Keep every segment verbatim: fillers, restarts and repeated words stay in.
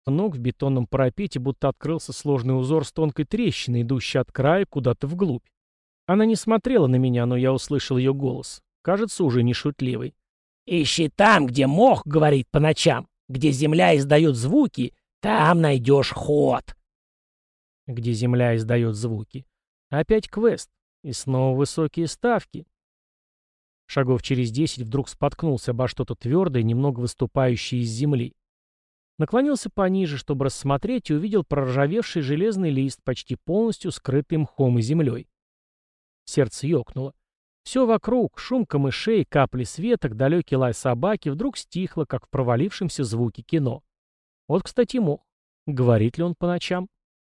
ног в бетонном парапете будто открылся сложный узор с тонкой трещиной, идущей от края куда-то вглубь. Она не смотрела на меня, но я услышал ее голос. Кажется, уже не шутливый. «Ищи там, где мох говорит по ночам, где земля издает звуки, там найдешь ход». Где земля издает звуки. Опять квест. И снова высокие ставки. Шагов через десять вдруг споткнулся обо что-то твердое, немного выступающее из земли. Наклонился пониже, чтобы рассмотреть, и увидел проржавевший железный лист, почти полностью скрытый мхом и землей. Сердце ёкнуло. Все вокруг, шум камышей, капли светок, далекий лай собаки, вдруг стихло, как в провалившемся звуке кино. Вот, кстати, мох. Говорит ли он по ночам?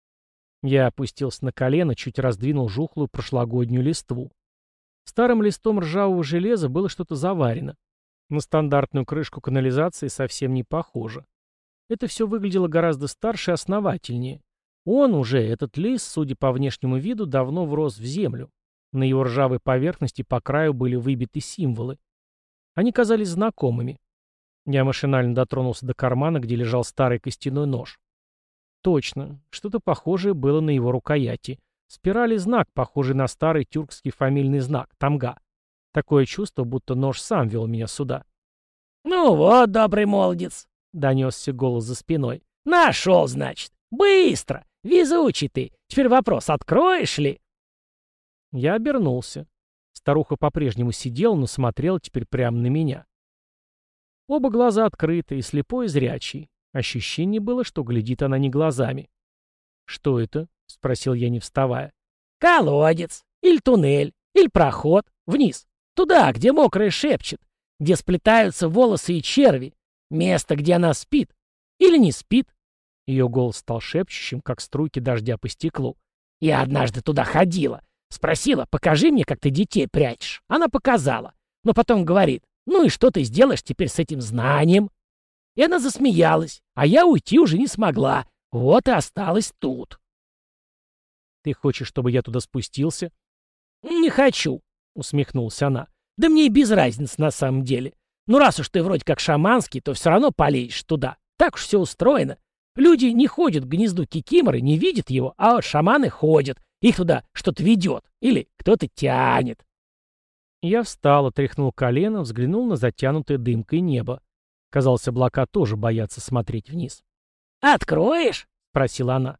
Я опустился на колено, чуть раздвинул жухлую прошлогоднюю листву. Старым листом ржавого железа было что-то заварено. На стандартную крышку канализации совсем не похоже. Это все выглядело гораздо старше и основательнее. Он уже, этот лист, судя по внешнему виду, давно врос в землю. На его ржавой поверхности по краю были выбиты символы. Они казались знакомыми. Я машинально дотронулся до кармана, где лежал старый костяной нож. Точно, что-то похожее было на его рукояти. Спираль и знак, похожий на старый тюркский фамильный знак, тамга. Такое чувство, будто нож сам вел меня сюда. «Ну вот, добрый молодец», — донесся голос за спиной. «Нашел, значит. Быстро. Везучий ты. Теперь вопрос, откроешь ли?» Я обернулся. Старуха по-прежнему сидела, но смотрела теперь прямо на меня. Оба глаза открыты, и слепой, и зрячий. Ощущение было, что глядит она не глазами. «Что это?» — спросил я, не вставая. «Колодец. Или туннель. Или проход. Вниз. Туда, где мокрое шепчет. Где сплетаются волосы и черви. Место, где она спит. Или не спит». Ее голос стал шепчущим, как струйки дождя по стеклу. «Я однажды туда ходила. Спросила, покажи мне, как ты детей прячешь. Она показала. Но потом говорит, ну и что ты сделаешь теперь с этим знанием?» И она засмеялась, а я уйти уже не смогла. Вот и осталась тут. «Ты хочешь, чтобы я туда спустился?» «Не хочу», — усмехнулась она. «Да мне и без разницы на самом деле. Ну раз уж ты вроде как шаманский, то все равно полезешь туда. Так уж все устроено. Люди не ходят к гнезду кикиморы, не видят его, а вот шаманы ходят. Их туда что-то ведет или кто-то тянет». Я встал, отряхнул колено, взглянул на затянутое дымкой небо. Казалось, облака тоже боятся смотреть вниз. «Откроешь?» — спросила она.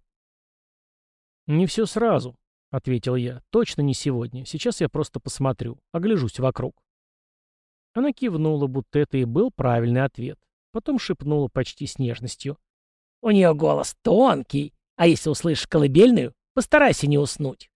«Не все сразу», — ответил я. «Точно не сегодня. Сейчас я просто посмотрю, огляжусь вокруг». Она кивнула, будто это и был правильный ответ. Потом шепнула почти с нежностью. «У нее голос тонкий, а если услышишь колыбельную, постарайся не уснуть».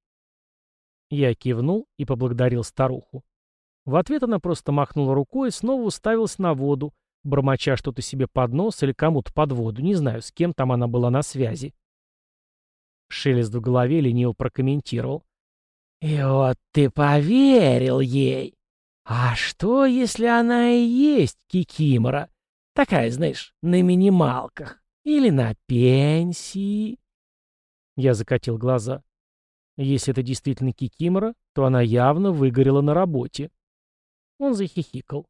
Я кивнул и поблагодарил старуху. В ответ она просто махнула рукой и снова уставилась на воду, бормоча что-то себе под нос или кому-то под воду, не знаю, с кем там она была на связи. Шелест в голове лениво прокомментировал. «И вот ты поверил ей. А что, если она и есть кикимора? Такая, знаешь, на минималках. Или на пенсии?» Я закатил глаза. Если это действительно кикимора, то она явно выгорела на работе. Он захихикал.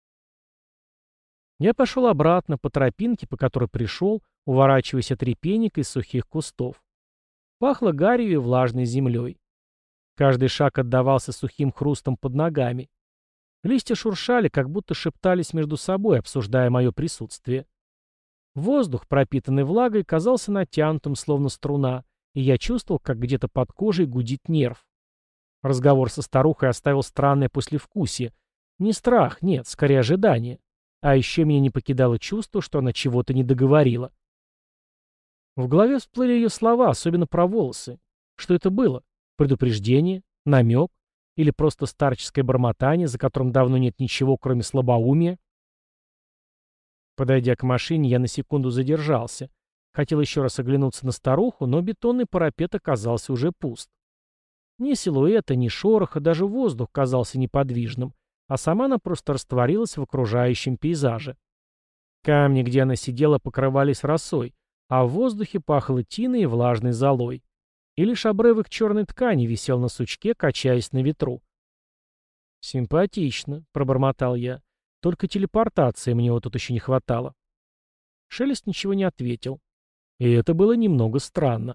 Я пошел обратно по тропинке, по которой пришел, уворачиваясь от репейника из сухих кустов. Пахло гарью и влажной землей. Каждый шаг отдавался сухим хрустом под ногами. Листья шуршали, как будто шептались между собой, обсуждая мое присутствие. Воздух, пропитанный влагой, казался натянутым, словно струна, и я чувствовал, как где-то под кожей гудит нерв. Разговор со старухой оставил странное послевкусие. Не страх, нет, скорее ожидание. А еще меня не покидало чувство, что она чего-то не договорила. В голове всплыли ее слова, особенно про волосы. Что это было? Предупреждение? Намек? Или просто старческое бормотание, за которым давно нет ничего, кроме слабоумия? Подойдя к машине, я на секунду задержался. Хотел еще раз оглянуться на старуху, но бетонный парапет оказался уже пуст. Ни силуэта, ни шороха, даже воздух казался неподвижным, а сама она просто растворилась в окружающем пейзаже. Камни, где она сидела, покрывались росой, а в воздухе пахло тиной и влажной золой. И лишь обрывок черной ткани висел на сучке, качаясь на ветру. «Симпатично», — пробормотал я. «Только телепортации мне вот тут еще не хватало». Шелест ничего не ответил. И это было немного странно.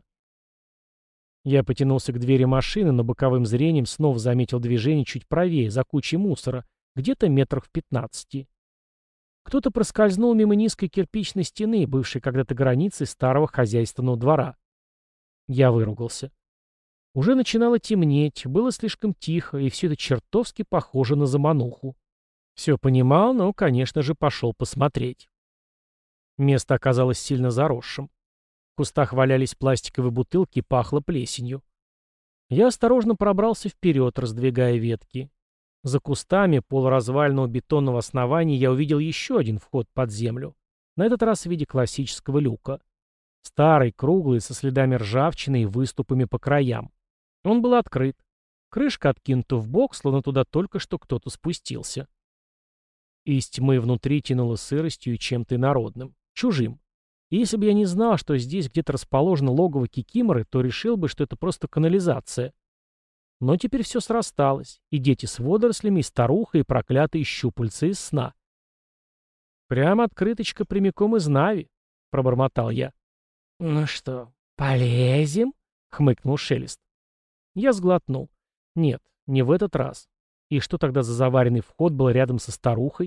Я потянулся к двери машины, но боковым зрением снова заметил движение чуть правее, за кучей мусора, где-то метрах в пятнадцати. Кто-то проскользнул мимо низкой кирпичной стены, бывшей когда-то границей старого хозяйственного двора. Я выругался. Уже начинало темнеть, было слишком тихо, и все это чертовски похоже на замануху. Все понимал, но, конечно же, пошел посмотреть. Место оказалось сильно заросшим. В кустах валялись пластиковые бутылки и пахло плесенью. Я осторожно пробрался вперед, раздвигая ветки. За кустами полуразваленного бетонного основания я увидел еще один вход под землю, на этот раз в виде классического люка. Старый, круглый, со следами ржавчины и выступами по краям. Он был открыт. Крышка откинута вбок, словно туда только что кто-то спустился. Из тьмы внутри тянуло сыростью и чем-то инородным, чужим. И если бы я не знал, что здесь где-то расположено логово кикиморы, то решил бы, что это просто канализация. Но теперь все срасталось, и дети с водорослями, и старуха, и проклятые щупальца из сна. «Прямо открыточка прямиком из Нави», — пробормотал я. «Ну что, полезем?» — хмыкнул Шелест. Я сглотнул. Нет, не в этот раз. И что тогда за заваренный вход был рядом со старухой?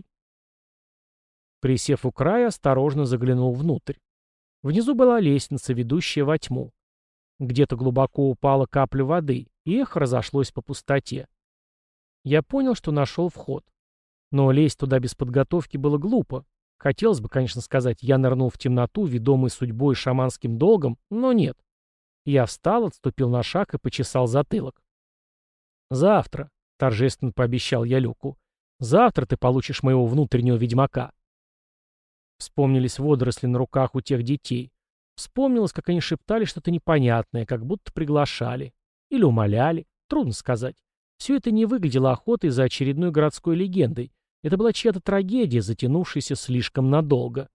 Присев у края, осторожно заглянул внутрь. Внизу была лестница, ведущая во тьму. Где-то глубоко упала капля воды, и эхо разошлось по пустоте. Я понял, что нашел вход. Но лезть туда без подготовки было глупо. Хотелось бы, конечно, сказать, я нырнул в темноту, ведомый судьбой и шаманским долгом, но нет. Я встал, отступил на шаг и почесал затылок. «Завтра», — торжественно пообещал я Люку, — «завтра ты получишь моего внутреннего ведьмака». Вспомнились водоросли на руках у тех детей. Вспомнилось, как они шептали что-то непонятное, как будто приглашали. Или умоляли. Трудно сказать. Все это не выглядело охотой за очередной городской легендой. Это была чья-то трагедия, затянувшаяся слишком надолго.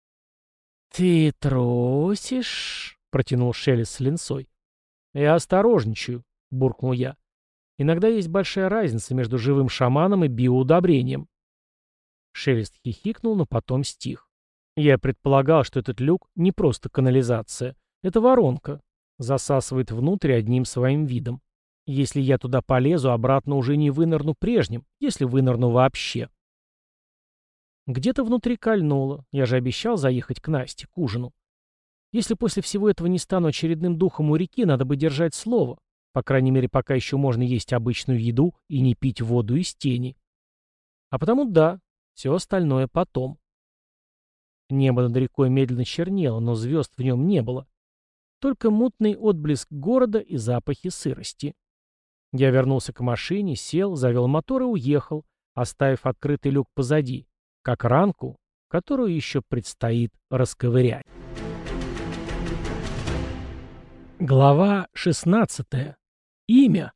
«Ты трусишь?» — протянул Шелест с линцой. «Я осторожничаю», — буркнул я. «Иногда есть большая разница между живым шаманом и биоудобрением». Шелест хихикнул, но потом стих. Я предполагал, что этот люк не просто канализация. Это воронка. Засасывает внутрь одним своим видом. Если я туда полезу, обратно уже не вынырну прежним, если вынырну вообще. Где-то внутри кольнуло. Я же обещал заехать к Насте, к ужину. Если после всего этого не стану очередным духом у реки, надо бы держать слово. По крайней мере, пока еще можно есть обычную еду и не пить воду из тени. А потому да, все остальное потом. Небо над рекой медленно чернело, но звезд в нем не было. Только мутный отблеск города и запахи сырости. Я вернулся к машине, сел, завел мотор и уехал, оставив открытый люк позади, как ранку, которую еще предстоит расковырять. Глава шестнадцатая. Имя.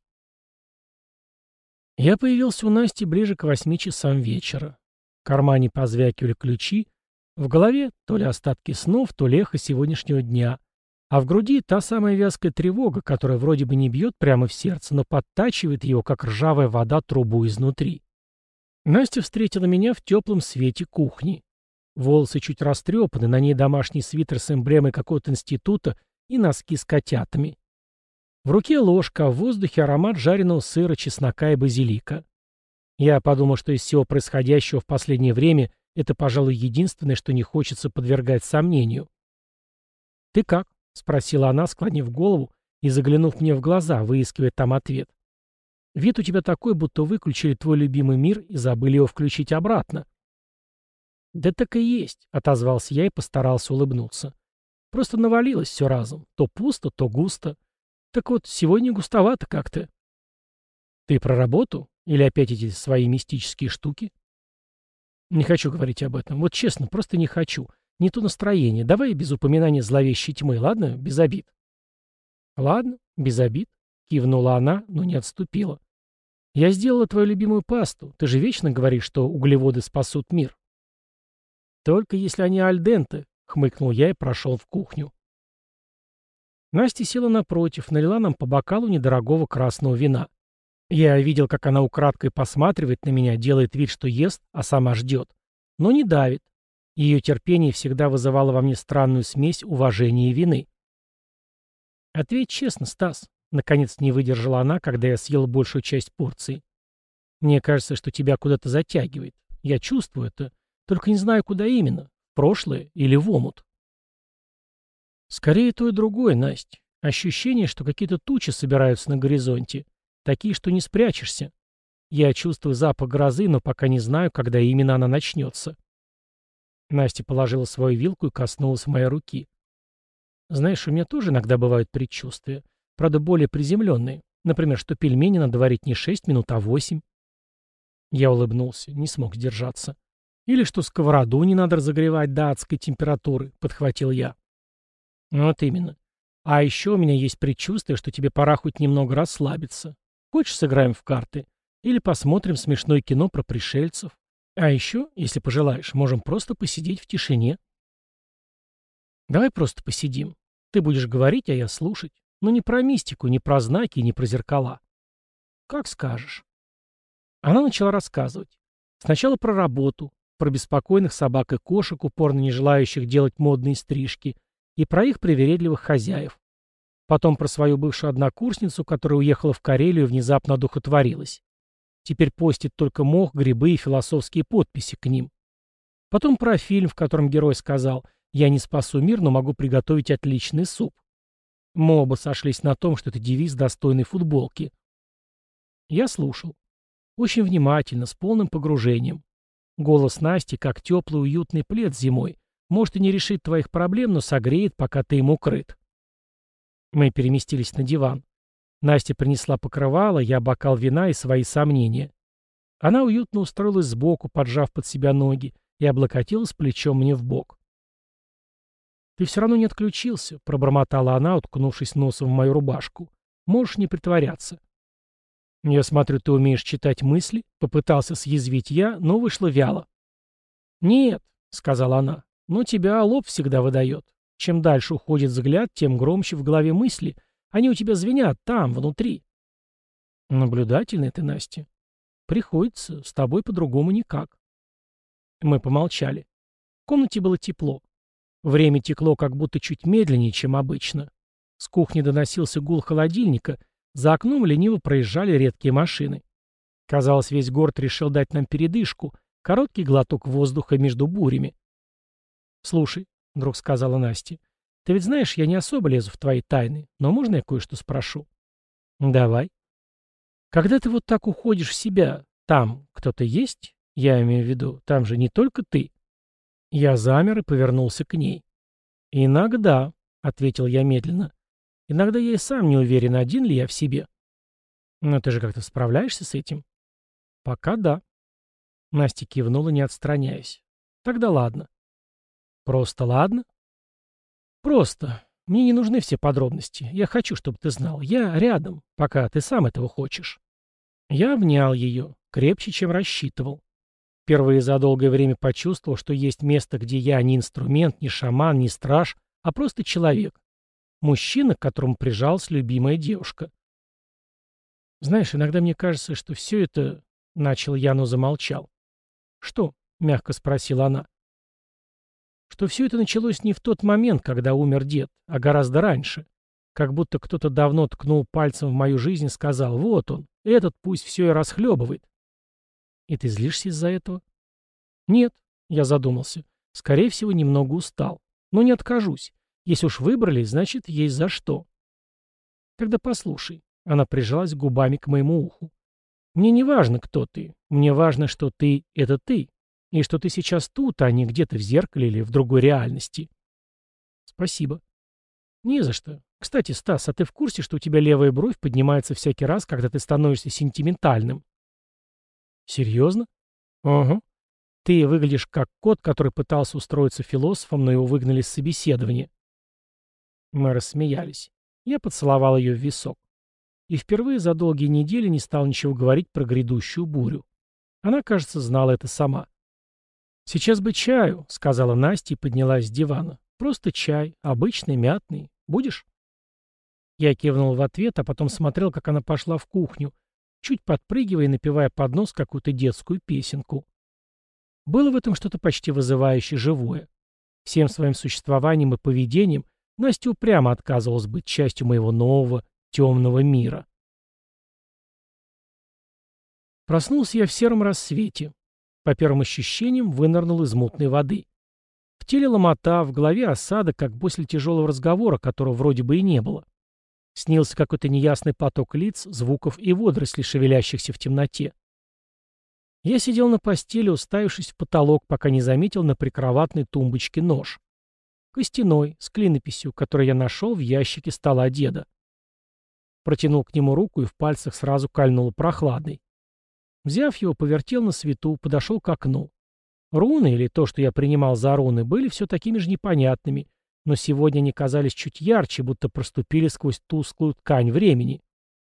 Я появился у Насти ближе к восьми часам вечера. В кармане позвякивали ключи, в голове то ли остатки снов, то ли эхо сегодняшнего дня, а в груди та самая вязкая тревога, которая вроде бы не бьет прямо в сердце, но подтачивает его, как ржавая вода, трубу изнутри. Настя встретила меня в теплом свете кухни. Волосы чуть растрепаны, на ней домашний свитер с эмблемой какого-то института и носки с котятами. В руке ложка, а в воздухе аромат жареного сыра, чеснока и базилика. Я подумал, что из всего происходящего в последнее время это, пожалуй, единственное, что не хочется подвергать сомнению. «Ты как?» — спросила она, склонив голову и заглянув мне в глаза, выискивая там ответ. «Вид у тебя такой, будто выключили твой любимый мир и забыли его включить обратно». «Да так и есть», — отозвался я и постарался улыбнуться. «Просто навалилось все разом. То пусто, то густо. Так вот, сегодня густовато как-то». «Ты про работу? Или опять эти свои мистические штуки?» «Не хочу говорить об этом. Вот честно, просто не хочу. Не то настроение. Давай без упоминания зловещей тьмы, ладно? Без обид». «Ладно, без обид», — кивнула она, но не отступила. «Я сделала твою любимую пасту. Ты же вечно говоришь, что углеводы спасут мир». «Только если они альденте», — хмыкнул я и прошел в кухню. Настя села напротив, налила нам по бокалу недорогого красного вина. Я видел, как она украдкой посматривает на меня, делает вид, что ест, а сама ждет. Но не давит. Ее терпение всегда вызывало во мне странную смесь уважения и вины. «Ответь честно, Стас», — наконец не выдержала она, когда я съел большую часть порции. «Мне кажется, что тебя куда-то затягивает. Я чувствую это, только не знаю, куда именно, в прошлое или в омут». «Скорее то и другое, Насть. Ощущение, что какие-то тучи собираются на горизонте, такие, что не спрячешься. Я чувствую запах грозы, но пока не знаю, когда именно она начнется». Настя положила свою вилку и коснулась моей руки. «Знаешь, у меня тоже иногда бывают предчувствия, правда, более приземленные. Например, что пельмени надо варить не шесть минут, а восемь». Я улыбнулся, не смог сдержаться. «Или что сковороду не надо разогревать до адской температуры», — подхватил я. «Вот именно. А еще у меня есть предчувствие, что тебе пора хоть немного расслабиться. Хочешь, сыграем в карты? Или посмотрим смешное кино про пришельцев? А еще, если пожелаешь, можем просто посидеть в тишине». «Давай просто посидим. Ты будешь говорить, а я слушать. Но не про мистику, не про знаки, не про зеркала». «Как скажешь». Она начала рассказывать. Сначала про работу, про беспокойных собак и кошек, упорно не желающих делать модные стрижки, и про их привередливых хозяев. Потом про свою бывшую однокурсницу, которая уехала в Карелию и внезапно одухотворилась. Теперь постит только мох, грибы и философские подписи к ним. Потом про фильм, в котором герой сказал: «Я не спасу мир, но могу приготовить отличный суп». Мы оба сошлись на том, что это девиз достойной футболки. Я слушал. Очень внимательно, с полным погружением. Голос Насти, как теплый уютный плед зимой. Может и не решит твоих проблем, но согреет, пока ты им укрыт. Мы переместились на диван. Настя принесла покрывало, я бокал вина и свои сомнения. Она уютно устроилась сбоку, поджав под себя ноги, и облокотилась плечом мне в бок. «Ты все равно не отключился», — пробормотала она, уткнувшись носом в мою рубашку. «Можешь не притворяться». «Я смотрю, ты умеешь читать мысли», — попытался съязвить я, но вышло вяло. «Нет», — сказала она, — «но тебя лоб всегда выдает. Чем дальше уходит взгляд, тем громче в голове мысли. Они у тебя звенят там, внутри». «Наблюдательная ты, Настя. Приходится, с тобой по-другому никак». Мы помолчали. В комнате было тепло. Время текло как будто чуть медленнее, чем обычно. С кухни доносился гул холодильника, за окном лениво проезжали редкие машины. Казалось, весь город решил дать нам передышку, короткий глоток воздуха между бурями. «Слушай», — вдруг сказала Настя, — «ты ведь знаешь, я не особо лезу в твои тайны, но можно я кое-что спрошу?» «Давай». «Когда ты вот так уходишь в себя, там кто-то есть? Я имею в виду, там же не только ты». Я замер и повернулся к ней. «Иногда», — ответил я медленно. «Иногда я и сам не уверен, один ли я в себе». «Но ты же как-то справляешься с этим?» «Пока да». Настя кивнула, не отстраняясь. «Тогда ладно». «Просто ладно?» «Просто. Мне не нужны все подробности. Я хочу, чтобы ты знал. Я рядом, пока ты сам этого хочешь». Я обнял ее, крепче, чем рассчитывал. Впервые за долгое время почувствовал, что есть место, где я не инструмент, не шаман, не страж, а просто человек. Мужчина, к которому прижалась любимая девушка. «Знаешь, иногда мне кажется, что все это...» — начал я, но замолчал. «Что?» — мягко спросила она. «Что все это началось не в тот момент, когда умер дед, а гораздо раньше. Как будто кто-то давно ткнул пальцем в мою жизнь и сказал: вот он, этот пусть все и расхлебывает». «И ты злишься из-за этого?» «Нет», — я задумался. «Скорее всего, немного устал. Но не откажусь. Если уж выбрали, значит, есть за что». «Тогда послушай». Она прижалась губами к моему уху. «Мне не важно, кто ты. Мне важно, что ты — это ты. И что ты сейчас тут, а не где-то в зеркале или в другой реальности». «Спасибо». «Не за что. Кстати, Стас, а ты в курсе, что у тебя левая бровь поднимается всякий раз, когда ты становишься сентиментальным?» «Серьезно?» «Угу. Ты выглядишь как кот, который пытался устроиться философом, но его выгнали с собеседования». Мы рассмеялись. Я поцеловал ее в висок. И впервые за долгие недели не стал ничего говорить про грядущую бурю. Она, кажется, знала это сама. «Сейчас бы чаю», — сказала Настя и поднялась с дивана. «Просто чай, обычный, мятный. Будешь?» Я кивнул в ответ, а потом смотрел, как она пошла в кухню, чуть подпрыгивая и напевая под нос какую-то детскую песенку. Было в этом что-то почти вызывающее живое. Всем своим существованием и поведением Настя упрямо отказывалась быть частью моего нового темного мира. Проснулся я в сером рассвете. По первым ощущениям вынырнул из мутной воды. В теле ломота, в голове осадок, как после тяжелого разговора, которого вроде бы и не было. Снился какой-то неясный поток лиц, звуков и водорослей, шевелящихся в темноте. Я сидел на постели, уставившись в потолок, пока не заметил на прикроватной тумбочке нож. Костяной, с клинописью, который я нашел в ящике стола деда. Протянул к нему руку и в пальцах сразу кольнуло прохладной. Взяв его, повертел на свету, подошел к окну. Руны, или то, что я принимал за руны, были все такими же непонятными, но сегодня они казались чуть ярче, будто проступили сквозь тусклую ткань времени.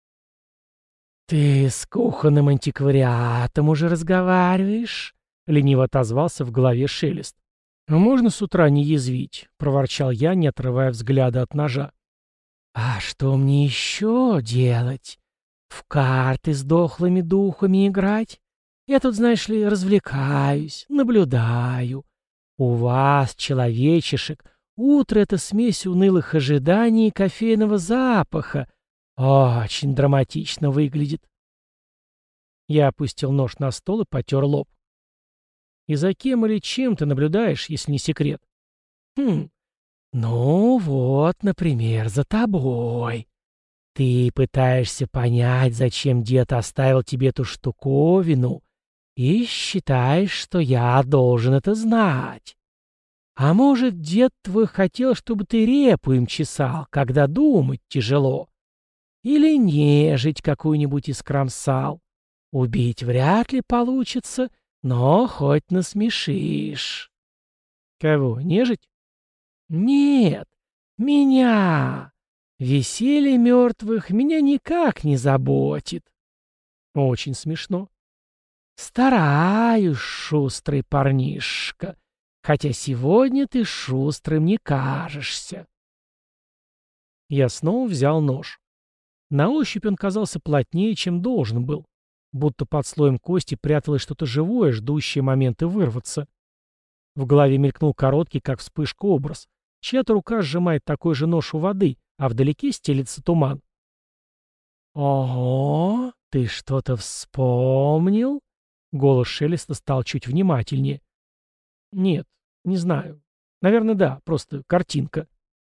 «Ты с кухонным антиквариатом уже разговариваешь?» — лениво отозвался в голове шелест. «А можно с утра не язвить?» — проворчал я, не отрывая взгляда от ножа. «А что мне еще делать? В карты с дохлыми духами играть? Я тут, знаешь ли, развлекаюсь, наблюдаю. У вас, человечишек, утро — это смесь унылых ожиданий и кофейного запаха. Очень драматично выглядит». Я опустил нож на стол и потер лоб. «И за кем или чем ты наблюдаешь, если не секрет?» «Хм, ну вот, например, за тобой. Ты пытаешься понять, зачем дед оставил тебе эту штуковину, и считаешь, что я должен это знать. А может, дед твой хотел, чтобы ты репу им чесал, когда думать тяжело? Или нежить какую-нибудь искромсал? Убить вряд ли получится, но хоть насмешишь». «Кого, нежить?» «Нет, меня. Веселье мертвых меня никак не заботит». «Очень смешно». «Стараюсь, шустрый парнишка, хотя сегодня ты шустрым не кажешься». Я снова взял нож. На ощупь он казался плотнее, чем должен был, будто под слоем кости пряталось что-то живое, ждущее момента вырваться. В голове мелькнул короткий, как вспышка, образ. Чья-то рука сжимает такой же нож у воды, а вдалеке стелится туман. «Ого, ты что-то вспомнил?» Голос Шелеста стал чуть внимательнее. «Нет, не знаю. Наверное, да, просто картинка».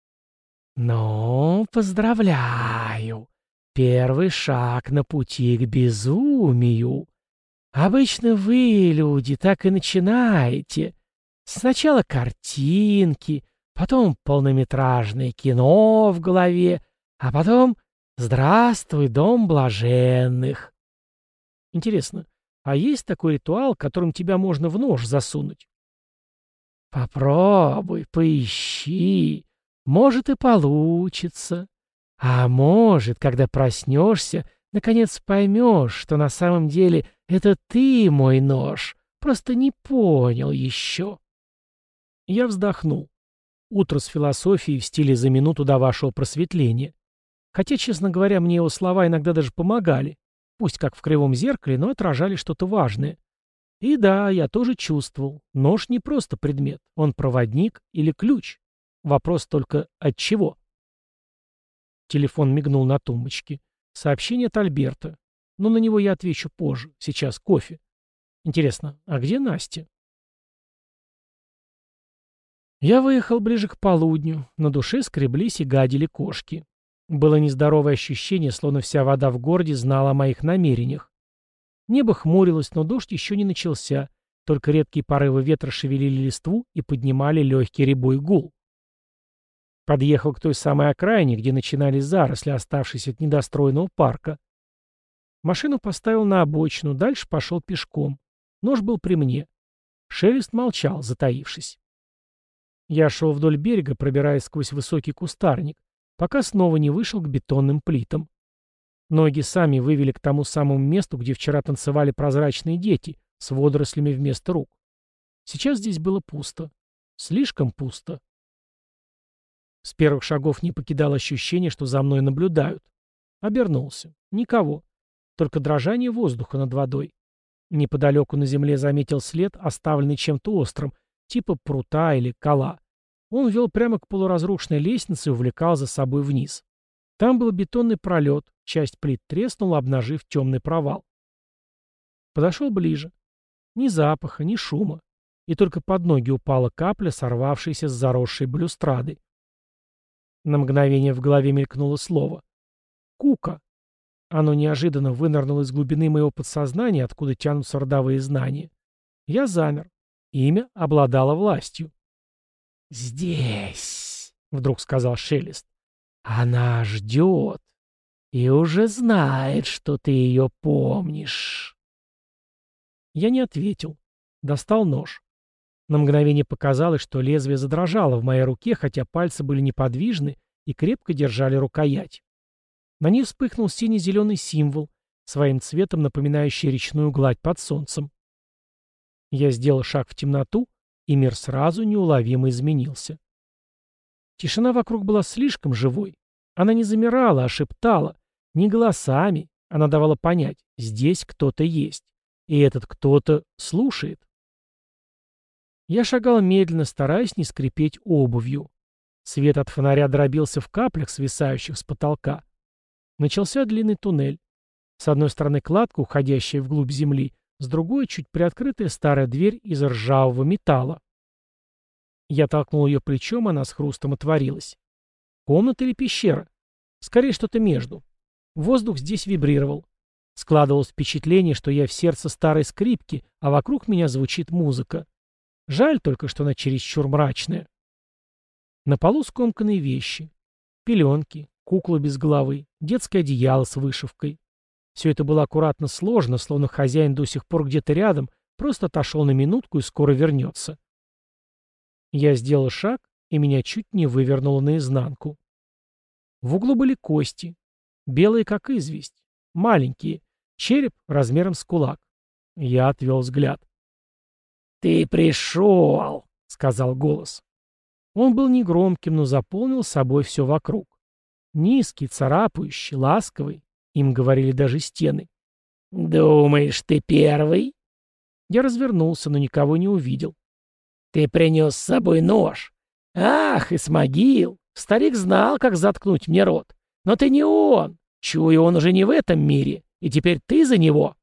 «Ну, поздравляю. Первый шаг на пути к безумию. Обычно вы, люди, так и начинаете. Сначала картинки, потом полнометражное кино в голове, а потом «Здравствуй, дом блаженных». Интересно, а есть такой ритуал, которым тебя можно в нож засунуть? Попробуй, поищи. Может и получится. А может, когда проснешься, наконец поймешь, что на самом деле это ты мой нож, просто не понял еще. Я вздохнул. Утро с философией в стиле «за минуту до вашего просветления». Хотя, честно говоря, мне его слова иногда даже помогали. Пусть как в кривом зеркале, но отражали что-то важное. И да, я тоже чувствовал. Нож не просто предмет. Он проводник или ключ. Вопрос только от чего? Телефон мигнул на тумбочке. Сообщение от Альберта. Но на него я отвечу позже. Сейчас кофе. Интересно, а где Настя? Я выехал ближе к полудню. На душе скреблись и гадили кошки. Было нездоровое ощущение, словно вся вода в городе знала о моих намерениях. Небо хмурилось, но дождь еще не начался, только редкие порывы ветра шевелили листву и поднимали легкий рябой гул. Подъехал к той самой окраине, где начинались заросли, оставшиеся от недостроенного парка. Машину поставил на обочину, дальше пошел пешком. Нож был при мне. Шелест молчал, затаившись. Я шел вдоль берега, пробираясь сквозь высокий кустарник, пока снова не вышел к бетонным плитам. Ноги сами вывели к тому самому месту, где вчера танцевали прозрачные дети, с водорослями вместо рук. Сейчас здесь было пусто. Слишком пусто. С первых шагов не покидало ощущение, что за мной наблюдают. Обернулся. Никого. Только дрожание воздуха над водой. Неподалеку на земле заметил след, оставленный чем-то острым, типа прута или кола. Он вел прямо к полуразрушенной лестнице и увлекал за собой вниз. Там был бетонный пролет, часть плит треснула, обнажив темный провал. Подошел ближе. Ни запаха, ни шума. И только под ноги упала капля, сорвавшаяся с заросшей балюстрады. На мгновение в голове мелькнуло слово. «Кука». Оно неожиданно вынырнуло из глубины моего подсознания, откуда тянутся родовые знания. Я замер. Имя обладало властью. «Здесь», — вдруг сказал Шелест. «Она ждет и уже знает, что ты ее помнишь». Я не ответил. Достал нож. На мгновение показалось, что лезвие задрожало в моей руке, хотя пальцы были неподвижны и крепко держали рукоять. На ней вспыхнул сине-зеленый символ, своим цветом напоминающий речную гладь под солнцем. Я сделал шаг в темноту, и мир сразу неуловимо изменился. Тишина вокруг была слишком живой. Она не замирала, а шептала. Не голосами. Она давала понять, здесь кто-то есть. И этот кто-то слушает. Я шагал медленно, стараясь не скрипеть обувью. Свет от фонаря дробился в каплях, свисающих с потолка. Начался длинный туннель. С одной стороны кладка, уходящая вглубь земли, с другой — чуть приоткрытая старая дверь из ржавого металла. Я толкнул ее плечом, она с хрустом отворилась. Комната или пещера? Скорее, что-то между. Воздух здесь вибрировал. Складывалось впечатление, что я в сердце старой скрипки, а вокруг меня звучит музыка. Жаль только, что она чересчур мрачная. На полу скомканные вещи. Пеленки, кукла без головы, детское одеяло с вышивкой. Все это было аккуратно сложено, словно хозяин до сих пор где-то рядом, просто отошел на минутку и скоро вернется. Я сделал шаг, и меня чуть не вывернуло наизнанку. В углу были кости, белые как известь, маленькие, череп размером с кулак. Я отвел взгляд. «Ты пришел!» — сказал голос. Он был негромким, но заполнил собой все вокруг. Низкий, царапающий, ласковый. Им говорили даже стены. «Думаешь, ты первый?» Я развернулся, но никого не увидел. «Ты принес с собой нож. Ах, из могил! Старик знал, как заткнуть мне рот. Но ты не он. Чую, он уже не в этом мире. И теперь ты за него».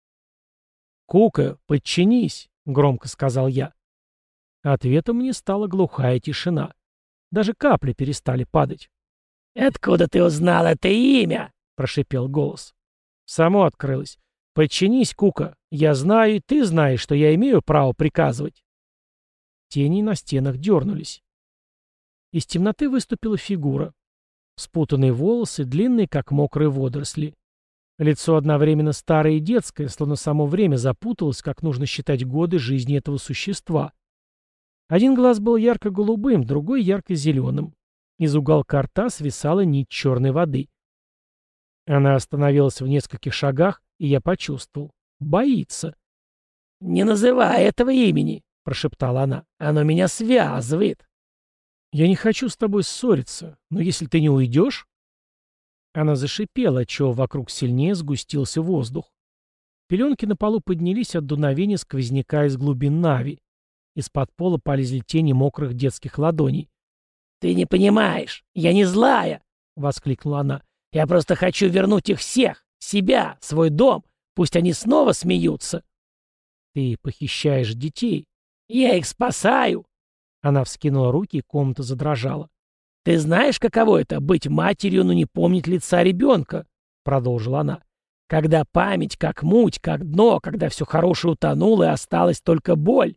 «Кука, подчинись», — громко сказал я. Ответом мне стала глухая тишина. Даже капли перестали падать. «Откуда ты узнал это имя?» — прошипел голос. Само открылось. «Подчинись, Кука. Я знаю, и ты знаешь, что я имею право приказывать». Тени на стенах дернулись. Из темноты выступила фигура. Спутанные волосы, длинные, как мокрые водоросли. Лицо одновременно старое и детское, словно само время запуталось, как нужно считать годы жизни этого существа. Один глаз был ярко-голубым, другой ярко-зеленым. Из уголка рта свисала нить черной воды. Она остановилась в нескольких шагах, и я почувствовал. Боится. «Не называй этого имени», — прошептала она. «Оно меня связывает». «Я не хочу с тобой ссориться, но если ты не уйдешь...» Она зашипела, отчего вокруг сильнее сгустился воздух. Пеленки на полу поднялись от дуновения сквозняка из глубин Нави. Из-под пола полезли тени мокрых детских ладоней. «Ты не понимаешь, я не злая!» — воскликнула она. «Я просто хочу вернуть их всех, себя, свой дом. Пусть они снова смеются». «Ты похищаешь детей». «Я их спасаю!» Она вскинула руки, и комната задрожала. «Ты знаешь, каково это — быть матерью, но не помнить лица ребенка?» — продолжила она. «Когда память как муть, как дно, когда все хорошее утонуло, и осталась только боль».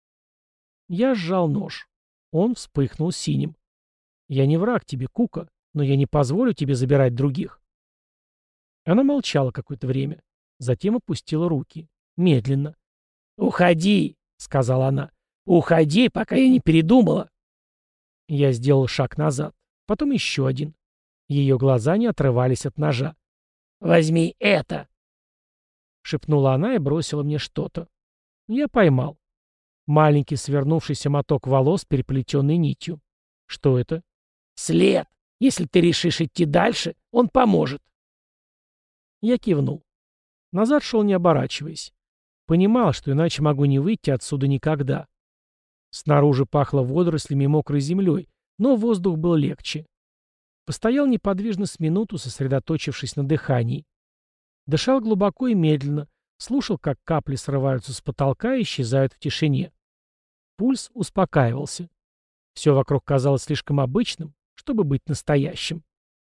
Я сжал нож. Он вспыхнул синим. «Я не враг тебе, Кука, но я не позволю тебе забирать других». Она молчала какое-то время, затем опустила руки. Медленно. «Уходи», — сказала она. «Уходи, пока я не передумала». Я сделал шаг назад, потом еще один. Ее глаза не отрывались от ножа. «Возьми это!» — шепнула она и бросила мне что-то. Я поймал. Маленький свернувшийся моток волос, переплетенный нитью. Что это? «След! Если ты решишь идти дальше, он поможет!» Я кивнул. Назад шел, не оборачиваясь. понимал, что иначе могу не выйти отсюда никогда. Снаружи пахло водорослями и мокрой землей, но воздух был легче. Постоял неподвижно с минуту, сосредоточившись на дыхании. Дышал глубоко и медленно, слушал, как капли срываются с потолка и исчезают в тишине. Пульс успокаивался. Все вокруг казалось слишком обычным, чтобы быть настоящим.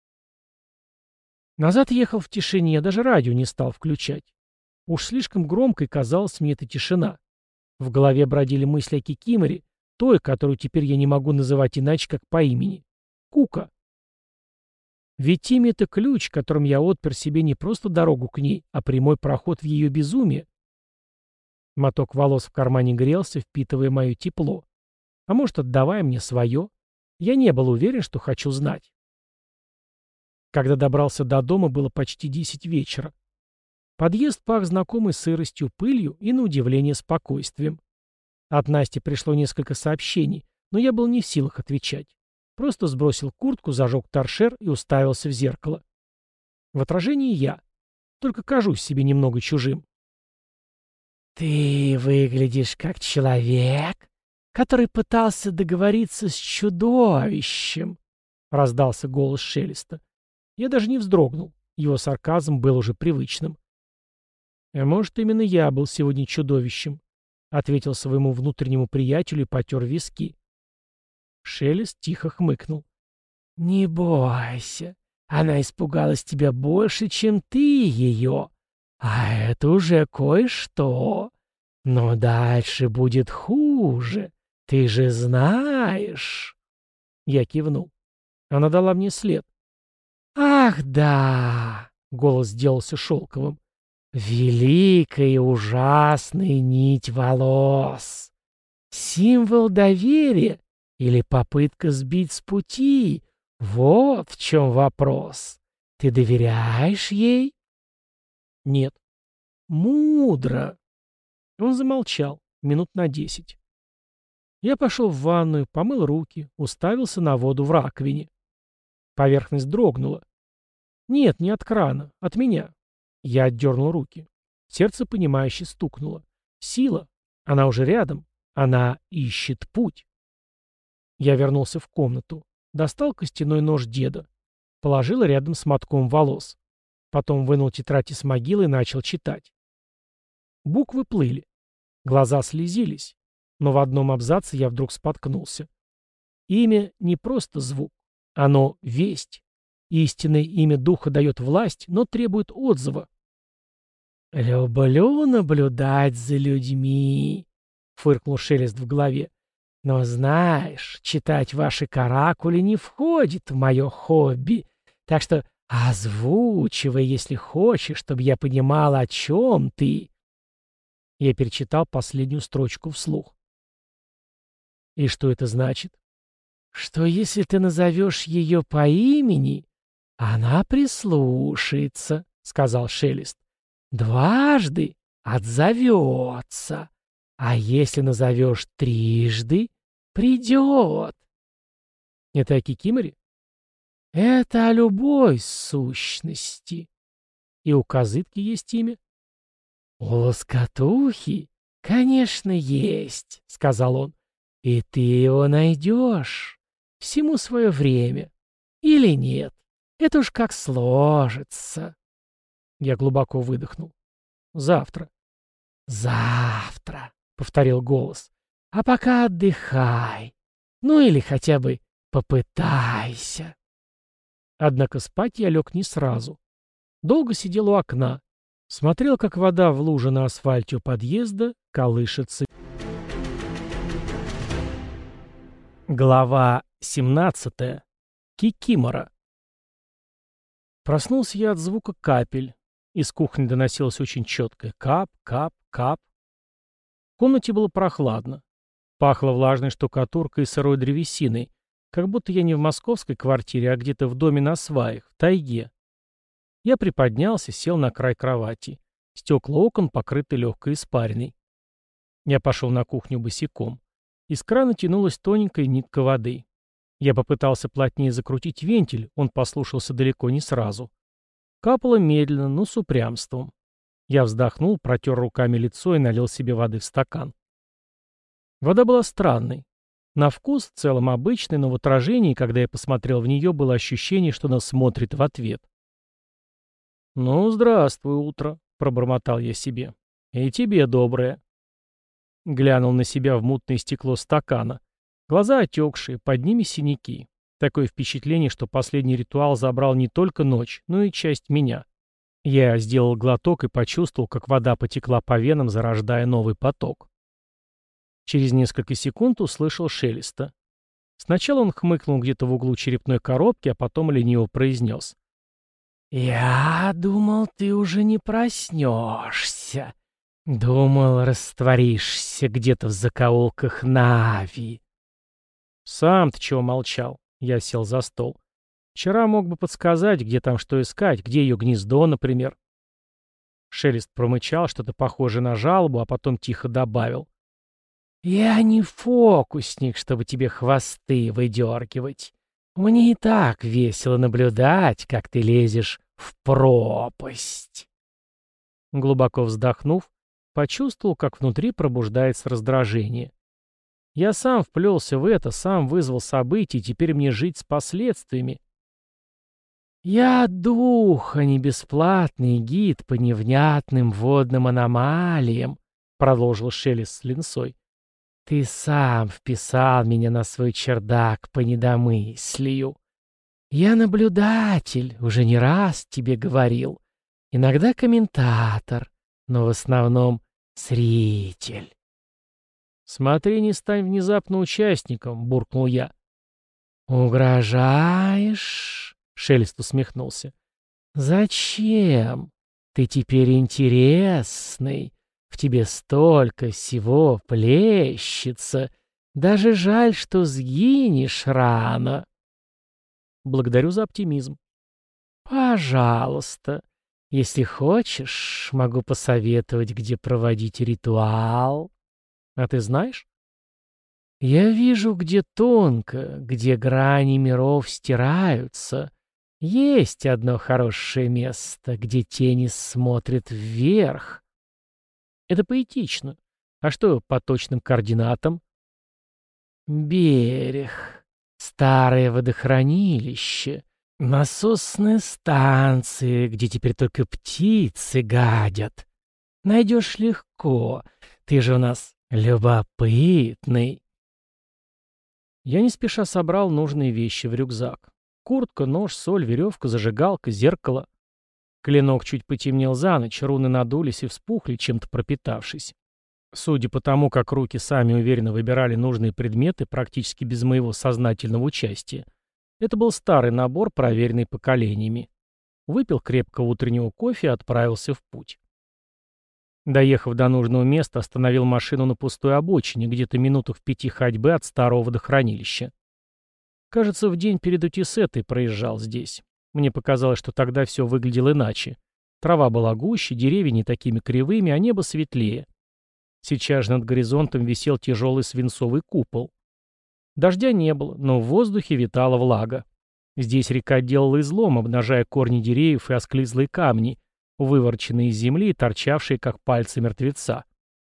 Назад ехал в тишине, даже радио не стал включать. Уж слишком громкой казалась мне эта тишина. В голове бродили мысли о Кикиморе, той, которую теперь я не могу называть иначе, как по имени. Кука. Ведь имя — это ключ, которым я отпер себе не просто дорогу к ней, а прямой проход в ее безумие. Моток волос в кармане грелся, впитывая мое тепло. А может, отдавая мне свое? Я не был уверен, что хочу знать. Когда добрался до дома, было почти десять вечера. Подъезд пах знакомой сыростью, пылью и, на удивление, спокойствием. От Насти пришло несколько сообщений, но я был не в силах отвечать. Просто сбросил куртку, зажег торшер и уставился в зеркало. В отражении я. Только кажусь себе немного чужим. «Ты выглядишь как человек, который пытался договориться с чудовищем», — раздался голос Шелеста. Я даже не вздрогнул. Его сарказм был уже привычным. «А может, именно я был сегодня чудовищем?» — ответил своему внутреннему приятелю и потер виски. Шелест тихо хмыкнул. «Не бойся, она испугалась тебя больше, чем ты ее. А это уже кое-что. Но дальше будет хуже, ты же знаешь». Я кивнул. Она дала мне след. «Ах, да!» — голос сделался шелковым. «Великая и ужасная нить волос. Символ доверия или попытка сбить с пути? Вот в чем вопрос. Ты доверяешь ей?» «Нет». «Мудро». Он замолчал. Минут на десять. Я пошел в ванную, помыл руки, уставился на воду в раковине. Поверхность дрогнула. Нет, не от крана, от меня. Я отдернул руки. Сердце, понимающе стукнуло. Сила. Она уже рядом. Она ищет путь. Я вернулся в комнату. Достал костяной нож деда. Положил рядом с мотком волос. Потом вынул тетрадь из могилы и начал читать. Буквы плыли. Глаза слезились. Но в одном абзаце я вдруг споткнулся. Имя не просто звук. Оно — весть. Истинное имя духа дает власть, но требует отзыва. «Люблю наблюдать за людьми», — фыркнул Шелест в голове. «Но знаешь, читать ваши каракули не входит в мое хобби, так что озвучивай, если хочешь, чтобы я понимал, о чем ты». Я перечитал последнюю строчку вслух. «И что это значит?» «Что если ты назовешь ее по имени, она прислушается», — сказал Шелест. «Дважды отзовется, а если назовешь трижды, придет». «Это о Кикиморе?» «Это о любой сущности». «И у козытки есть имя?» «У лоскотухи, конечно, есть», — сказал он. «И ты его найдешь. Всему свое время. Или нет. Это уж как сложится». Я глубоко выдохнул. «Завтра». «Завтра», — повторил голос. «А пока отдыхай. Ну или хотя бы попытайся». Однако спать я лег не сразу. Долго сидел у окна. Смотрел, как вода в луже на асфальте у подъезда колышется. Глава семнадцатая. Кикимора. Проснулся я от звука капель. Из кухни доносилось очень четко. Кап, кап, кап. В комнате было прохладно. Пахло влажной штукатуркой и сырой древесиной, как будто я не в московской квартире, а где-то в доме на сваях, в тайге. Я приподнялся, сел на край кровати. Стекла окон покрыты легкой испариной. Я пошел на кухню босиком. Из крана тянулась тоненькая нитка воды. Я попытался плотнее закрутить вентиль, он послушался далеко не сразу. Капало медленно, но с упрямством. Я вздохнул, протер руками лицо и налил себе воды в стакан. Вода была странной. На вкус в целом обычный, но в отражении, когда я посмотрел в нее, было ощущение, что она смотрит в ответ. «Ну, здравствуй, утро», — пробормотал я себе. «И тебе доброе». Глянул на себя в мутное стекло стакана. Глаза отекшие, под ними синяки. Такое впечатление, что последний ритуал забрал не только ночь, но и часть меня. Я сделал глоток и почувствовал, как вода потекла по венам, зарождая новый поток. Через несколько секунд услышал шелеста. Сначала он хмыкнул где-то в углу черепной коробки, а потом лениво произнес. «Я думал, ты уже не проснешься. Думал, растворишься где-то в закоулках Нави». «Сам ты чего молчал?» Я сел за стол. «Вчера мог бы подсказать, где там что искать, где ее гнездо, например». Шелест промычал что-то похожее на жалобу, а потом тихо добавил. «Я не фокусник, чтобы тебе хвосты выдергивать. Мне и так весело наблюдать, как ты лезешь в пропасть». Глубоко вздохнув, почувствовал, как внутри пробуждается раздражение. Я сам вплелся в это, сам вызвал события, и теперь мне жить с последствиями. «Я дух, а не бесплатный гид по невнятным водным аномалиям», — продолжил Шелест с линцой. «Ты сам вписал меня на свой чердак по недомыслию. Я наблюдатель, уже не раз тебе говорил. Иногда комментатор, но в основном зритель». «Смотри, не стань внезапно участником», — буркнул я. «Угрожаешь?» — Шелест усмехнулся. «Зачем? Ты теперь интересный. В тебе столько всего плещется. Даже жаль, что сгинешь рано». «Благодарю за оптимизм». «Пожалуйста. Если хочешь, могу посоветовать, где проводить ритуал». «А ты знаешь?» «Я вижу, где тонко, где грани миров стираются. Есть одно хорошее место, где тени смотрят вверх». «Это поэтично. А что по точным координатам?» «Берег. Старое водохранилище. Насосная станция, где теперь только птицы гадят. Найдешь легко. Ты же у нас любопытный». Я не спеша собрал нужные вещи в рюкзак. Куртка, нож, соль, веревка, зажигалка, зеркало. Клинок чуть потемнел за ночь, руны надулись и вспухли, чем-то пропитавшись. Судя по тому, как руки сами уверенно выбирали нужные предметы, практически без моего сознательного участия, это был старый набор, проверенный поколениями. Выпил крепкого утреннего кофе и отправился в путь. Доехав до нужного места, остановил машину на пустой обочине, где-то минутах в пяти ходьбы от старого водохранилища. Кажется, в день перед Утисетой проезжал здесь. Мне показалось, что тогда все выглядело иначе. Трава была гуще, деревья не такими кривыми, а небо светлее. Сейчас же над горизонтом висел тяжелый свинцовый купол. Дождя не было, но в воздухе витала влага. Здесь река делала излом, обнажая корни деревьев и осклизлые камни, выворченные из земли и торчавшие, как пальцы мертвеца.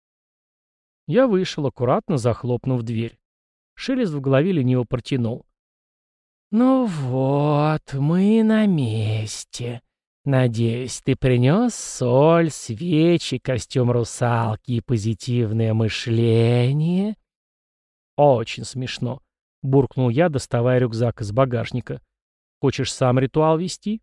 Я вышел, аккуратно захлопнув дверь. Шелест в голове лениво протянул. «Ну вот, мы на месте. Надеюсь, ты принес соль, свечи, костюм русалки и позитивное мышление?» «Очень смешно», — буркнул я, доставая рюкзак из багажника. «Хочешь сам ритуал вести?»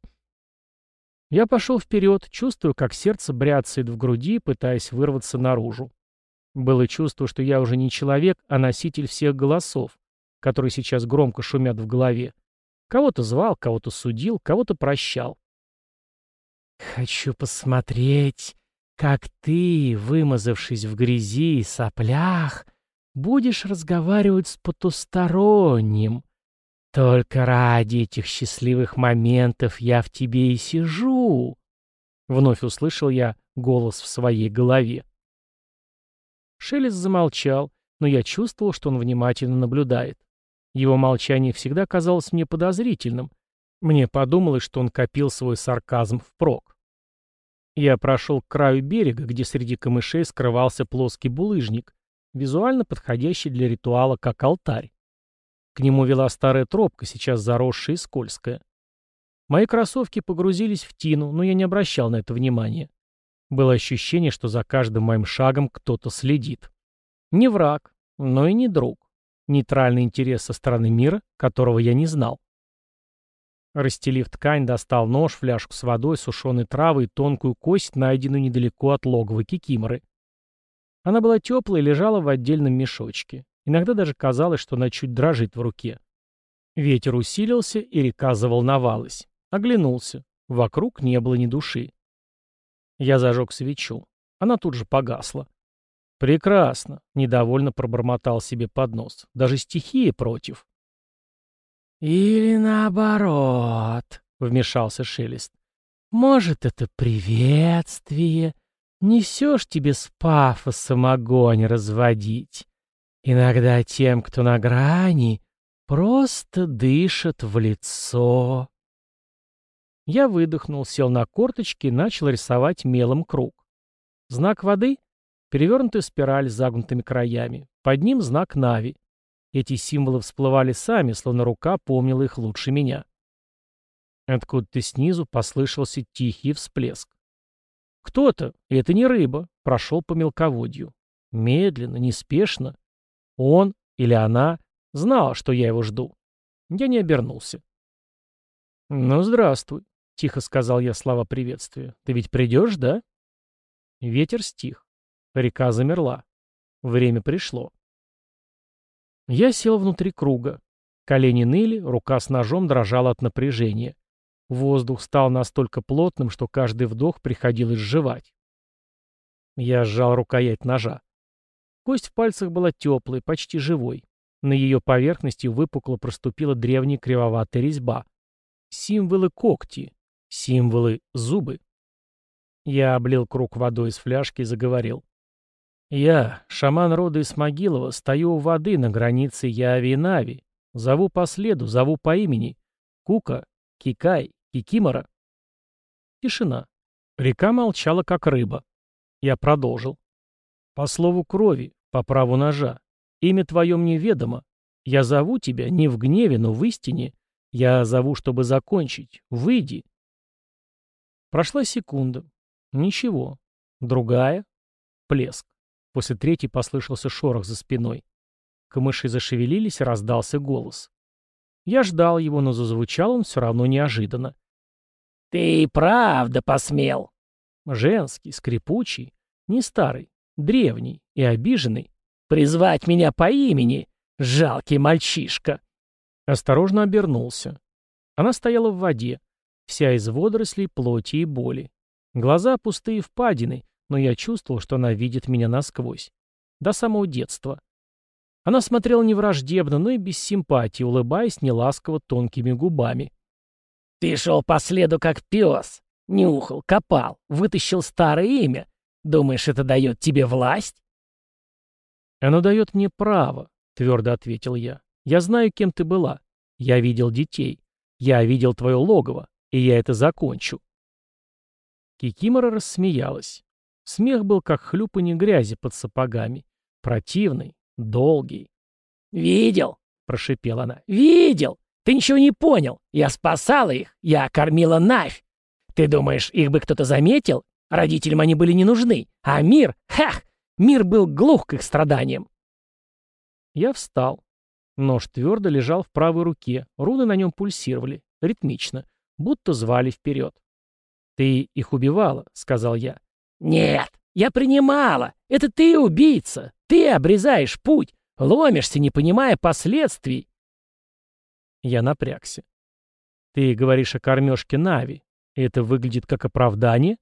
Я пошел вперед, чувствуя, как сердце бряцает в груди, пытаясь вырваться наружу. Было чувство, что я уже не человек, а носитель всех голосов, которые сейчас громко шумят в голове. Кого-то звал, кого-то судил, кого-то прощал. «Хочу посмотреть, как ты, вымазавшись в грязи и соплях, будешь разговаривать с потусторонним. Только ради этих счастливых моментов я в тебе и сижу», — вновь услышал я голос в своей голове. Шелест замолчал, но я чувствовал, что он внимательно наблюдает. Его молчание всегда казалось мне подозрительным. Мне подумалось, что он копил свой сарказм впрок. Я прошел к краю берега, где среди камышей скрывался плоский булыжник, визуально подходящий для ритуала как алтарь. К нему вела старая тропка, сейчас заросшая и скользкая. Мои кроссовки погрузились в тину, но я не обращал на это внимания. Было ощущение, что за каждым моим шагом кто-то следит. Не враг, но и не друг. Нейтральный интерес со стороны мира, которого я не знал. Расстелив ткань, достал нож, фляжку с водой, сушеной травы и тонкую кость, найденную недалеко от логова кикиморы. Она была теплая и лежала в отдельном мешочке. Иногда даже казалось, что она чуть дрожит в руке. Ветер усилился, и река заволновалась. Оглянулся. Вокруг не было ни души. Я зажег свечу. Она тут же погасла. «Прекрасно», — недовольно пробормотал себе под нос. «Даже стихия против». «Или наоборот», — вмешался Шелест. «Может, это приветствие? Несешь тебе с пафосом огонь разводить. Иногда тем, кто на грани, просто дышат в лицо». Я выдохнул, сел на корточки и начал рисовать мелом круг. Знак воды — перевернутая спираль с загнутыми краями. Под ним знак Нави. Эти символы всплывали сами, словно рука помнила их лучше меня. Откуда-то снизу послышался тихий всплеск. Кто-то, и это не рыба, прошел по мелководью. Медленно, неспешно. Он или она знал, что я его жду. Я не обернулся. «Ну, здравствуй», — тихо сказал я слова приветствия. «Ты ведь придешь, да?» Ветер стих. Река замерла. Время пришло. Я сел внутри круга. Колени ныли, рука с ножом дрожала от напряжения. Воздух стал настолько плотным, что каждый вдох приходилось сживать. Я сжал рукоять ножа. Кость в пальцах была теплой, почти живой. На ее поверхности выпукло проступила древняя кривоватая резьба. Символы когти, символы зубы. Я облил круг водой из фляжки и заговорил. «Я, шаман рода Исмагилова, стою у воды на границе Яви и Нави. Зову по следу, зову по имени. Кука, Кикай, Кикимора». Тишина. Река молчала, как рыба. Я продолжил. «По слову крови, по праву ножа. Имя твое мне ведомо. Я зову тебя не в гневе, но в истине. Я зову, чтобы закончить. Выйди». Прошла секунда. Ничего. Другая. Плеск. После третьей послышался шорох за спиной. Камыши зашевелились, и раздался голос. Я ждал его, но зазвучал он все равно неожиданно. «Ты и правда посмел!» Женский, скрипучий, не старый, древний и обиженный. «Призвать меня по имени, жалкий мальчишка!» Осторожно обернулся. Она стояла в воде, вся из водорослей, плоти и боли. Глаза пустые впадины, но я чувствовал, что она видит меня насквозь. До самого детства. Она смотрела не враждебно, но и без симпатии, улыбаясь неласково тонкими губами. «Ты шел по следу, как пес. Нюхал, копал, вытащил старое имя. Думаешь, это дает тебе власть?» «Оно дает мне право», — твердо ответил я. «Я знаю, кем ты была. Я видел детей. Я видел твое логово, и я это закончу». Кикимора рассмеялась. Смех был как хлюпанье грязи под сапогами. Противный, долгий. «Видел?» — прошипела она. «Видел! Ты ничего не понял. Я спасала их. Я кормила Навь. Ты думаешь, их бы кто-то заметил? Родителям они были не нужны. А мир, хах, мир был глух к их страданиям». Я встал. Нож твердо лежал в правой руке. Руны на нем пульсировали. Ритмично. Будто звали вперед. «Ты их убивала», — сказал я. «Нет, я принимала. Это ты убийца. Ты обрезаешь путь. Ломишься, не понимая последствий». Я напрягся. «Ты говоришь о кормежке Нави. Это выглядит как оправдание?»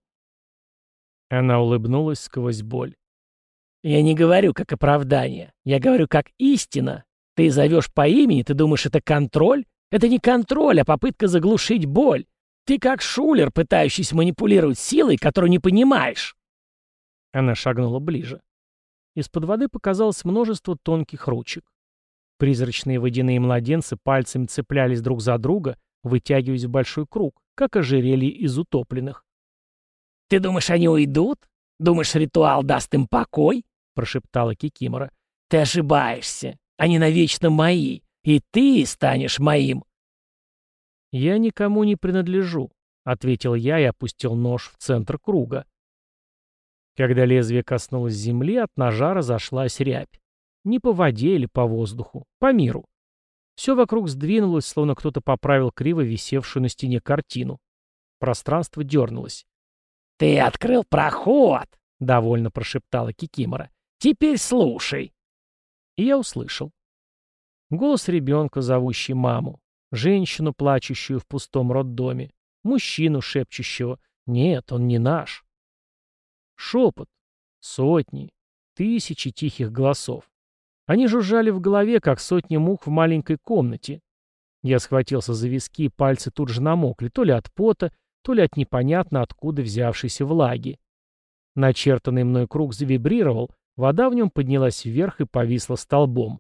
Она улыбнулась сквозь боль. «Я не говорю как оправдание. Я говорю как истина. Ты зовешь по имени, ты думаешь, это контроль? Это не контроль, а попытка заглушить боль. Ты как шулер, пытающийся манипулировать силой, которую не понимаешь». Она шагнула ближе. Из-под воды показалось множество тонких ручек. Призрачные водяные младенцы пальцами цеплялись друг за друга, вытягиваясь в большой круг, как ожерелье из утопленных. Ты думаешь, они уйдут? Думаешь, ритуал даст им покой?» — прошептала Кикимора. «Ты ошибаешься. Они навечно мои, и ты станешь моим». «Я никому не принадлежу», — ответил я и опустил нож в центр круга. Когда лезвие коснулось земли, от ножа разошлась рябь. Не по воде или по воздуху, по миру. Все вокруг сдвинулось, словно кто-то поправил криво висевшую на стене картину. Пространство дернулось. «Ты открыл проход!» — довольно прошептала Кикимора. «Теперь слушай!» И я услышал. Голос ребенка, зовущий маму. Женщину, плачущую в пустом роддоме. Мужчину, шепчущего: «Нет, он не наш». Шепот. Сотни, тысячи тихих голосов. Они жужжали в голове, как сотни мух в маленькой комнате. Я схватился за виски, пальцы тут же намокли, то ли от пота, то ли от непонятно откуда взявшейся влаги. Начертанный мной круг завибрировал, вода в нем поднялась вверх и повисла столбом.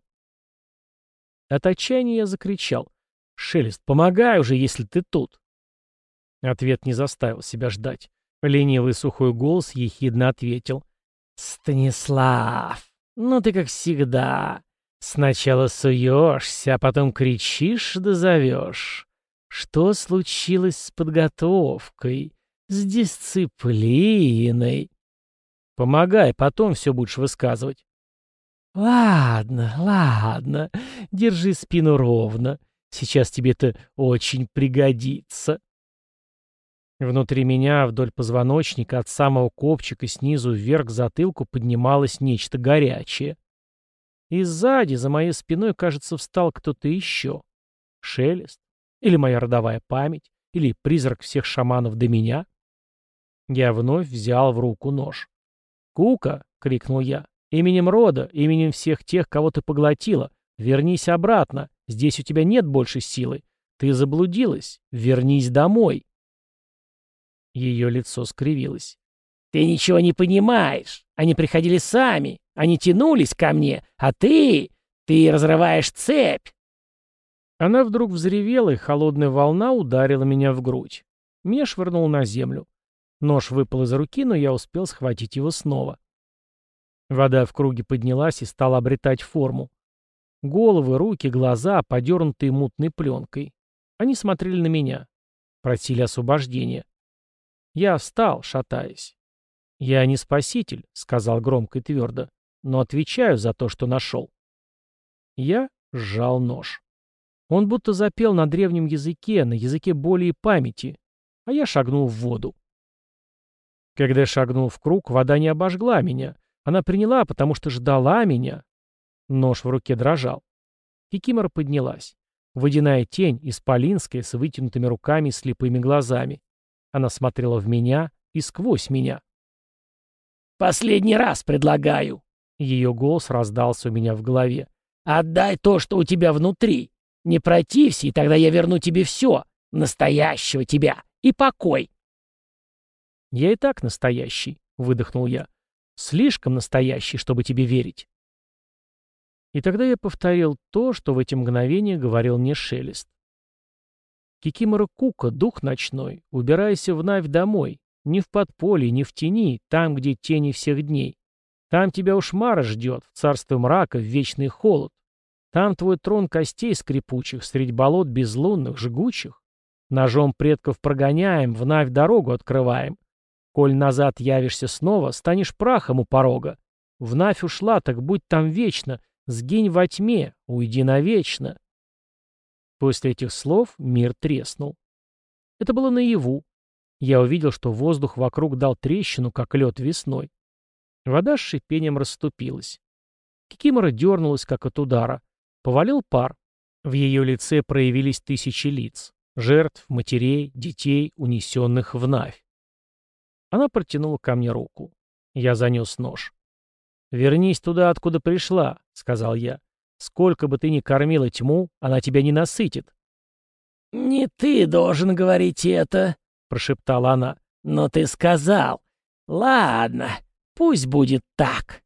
От отчаяния я закричал: «Шелест, помогай уже, если ты тут!» Ответ не заставил себя ждать. Ленивый сухой голос ехидно ответил: «Станислав, ну ты как всегда. Сначала суешься, а потом кричишь да зовешь. Что случилось с подготовкой, с дисциплиной? Помогай, потом все будешь высказывать». «Ладно, ладно, держи спину ровно. Сейчас тебе это очень пригодится». Внутри меня, вдоль позвоночника, от самого копчика снизу вверх к затылку поднималось нечто горячее. И сзади, за моей спиной, кажется, встал кто-то еще. Шелест? Или моя родовая память? Или призрак всех шаманов до меня? Я вновь взял в руку нож. «Кука!» — крикнул я. «Именем рода, именем всех тех, кого ты поглотила, вернись обратно. Здесь у тебя нет больше силы. Ты заблудилась. Вернись домой». Ее лицо скривилось. «Ты ничего не понимаешь. Они приходили сами. Они тянулись ко мне. А ты... ты разрываешь цепь!» Она вдруг взревела, и холодная волна ударила меня в грудь. Меня швырнул на землю. Нож выпал из руки, но я успел схватить его снова. Вода в круге поднялась и стала обретать форму. Головы, руки, глаза, подернутые мутной пленкой. Они смотрели на меня. Просили освобождения. Я встал, шатаясь. «Я не спаситель», — сказал громко и твердо, — «но отвечаю за то, что нашел». Я сжал нож. Он будто запел на древнем языке, на языке боли и памяти, а я шагнул в воду. Когда я шагнул в круг, вода не обожгла меня. Она приняла, потому что ждала меня. Нож в руке дрожал. Кикимора поднялась. Водяная тень, исполинская, с вытянутыми руками и слепыми глазами. Она смотрела в меня и сквозь меня. «Последний раз предлагаю!» Ее голос раздался у меня в голове. «Отдай то, что у тебя внутри. Не протився, и тогда я верну тебе все. Настоящего тебя. И покой!» «Я и так настоящий», — выдохнул я. «Слишком настоящий, чтобы тебе верить». И тогда я повторил то, что в эти мгновения говорил мне Шелест. «Кикимора Кука, дух ночной, убирайся в Навь домой, не в подполье, не в тени, там, где тени всех дней. Там тебя уж Мара ждет, в царстве мрака, в вечный холод. Там твой трон костей скрипучих, средь болот безлунных, жгучих. Ножом предков прогоняем, в Навь дорогу открываем. Коль назад явишься снова, станешь прахом у порога. В Навь ушла, так будь там вечно, сгинь во тьме, уйди навечно». После этих слов мир треснул. Это было наяву. Я увидел, что воздух вокруг дал трещину, как лед весной. Вода с шипением расступилась. Кикимора дернулась, как от удара. Повалил пар. В ее лице проявились тысячи лиц. Жертв, матерей, детей, унесенных в Навь. Она протянула ко мне руку. Я занес нож. «Вернись туда, откуда пришла», — сказал я. «Сколько бы ты ни кормила тьму, она тебя не насытит». «Не ты должен говорить это», — прошептала она. «Но ты сказал. Ладно, пусть будет так».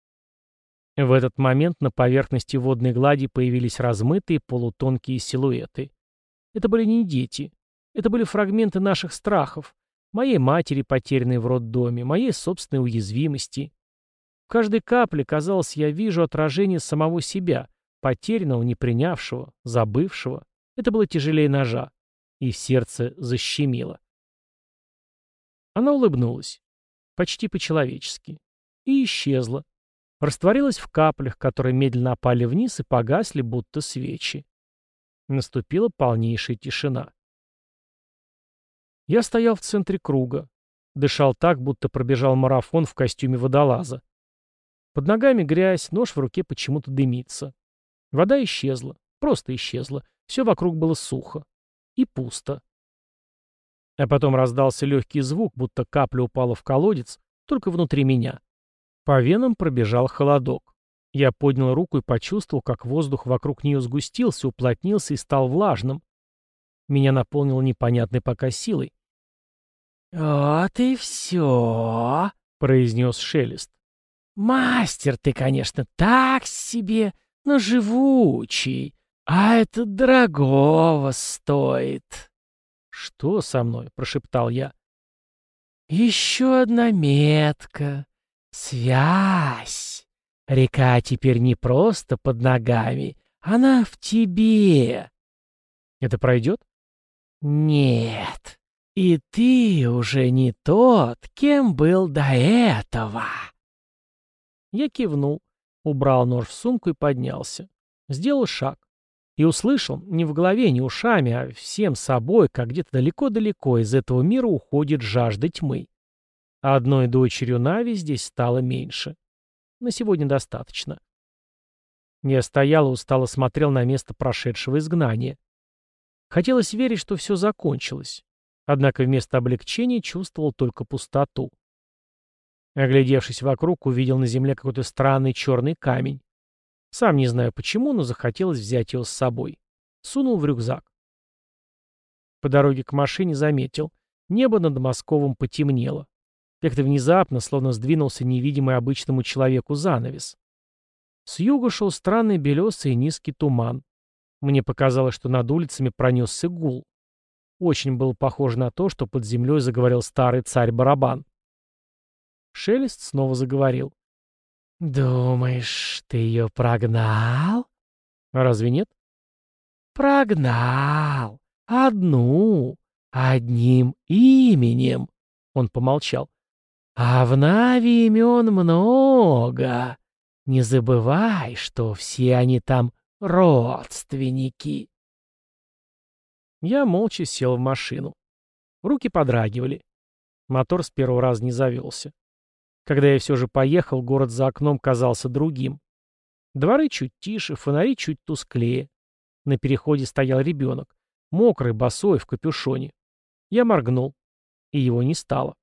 В этот момент на поверхности водной глади появились размытые полутонкие силуэты. Это были не дети. Это были фрагменты наших страхов. моей матери, потерянной в роддоме, моей собственной уязвимости. В каждой капле, казалось, я вижу отражение самого себя, потерянного, не принявшего, забывшего. Это было тяжелее ножа, и в сердце защемило. Она улыбнулась, почти по-человечески, и исчезла. Растворилась в каплях, которые медленно опали вниз и погасли, будто свечи. Наступила полнейшая тишина. Я стоял в центре круга. Дышал так, будто пробежал марафон в костюме водолаза. Под ногами грязь, нож в руке почему-то дымится. Вода исчезла, просто исчезла. Все вокруг было сухо. И пусто. А потом раздался легкий звук, будто капля упала в колодец, только внутри меня. По венам пробежал холодок. Я поднял руку и почувствовал, как воздух вокруг нее сгустился, уплотнился и стал влажным. Меня наполнило непонятной пока силой. «Вот и все», — произнес Шелест. «Мастер ты, конечно, так себе, но живучий, а это дорогого стоит». «Что со мной?» — прошептал я. «Еще одна метка. Связь. Река теперь не просто под ногами, она в тебе». «Это пройдет?» «Нет. И ты уже не тот, кем был до этого». Я кивнул, убрал нож в сумку и поднялся. Сделал шаг. И услышал, не в голове, не ушами, а всем собой, как где-то далеко-далеко из этого мира уходит жажда тьмы. А одной дочерью Нави здесь стало меньше. На сегодня достаточно. Я стоял и устало смотрел на место прошедшего изгнания. Хотелось верить, что все закончилось. Однако вместо облегчения чувствовал только пустоту. Оглядевшись вокруг, увидел на земле какой-то странный черный камень. Сам не знаю почему, но захотелось взять его с собой. Сунул в рюкзак. По дороге к машине заметил. Небо над Московом потемнело. Как-то внезапно, словно сдвинулся невидимый обычному человеку занавес. С юга шел странный белесый и низкий туман. Мне показалось, что над улицами пронесся гул. Очень было похоже на то, что под землей заговорил старый царь-барабан. Шелест снова заговорил. «Думаешь, ты ее прогнал?» «А разве нет?» «Прогнал. Одну. Одним именем». Он помолчал. «А в Нави имен много. Не забывай, что все они там родственники». Я молча сел в машину. Руки подрагивали. Мотор с первого раза не завелся. Когда я все же поехал, город за окном казался другим. Дворы чуть тише, фонари чуть тусклее. На переходе стоял ребенок, мокрый, босой, в капюшоне. Я моргнул, и его не стало.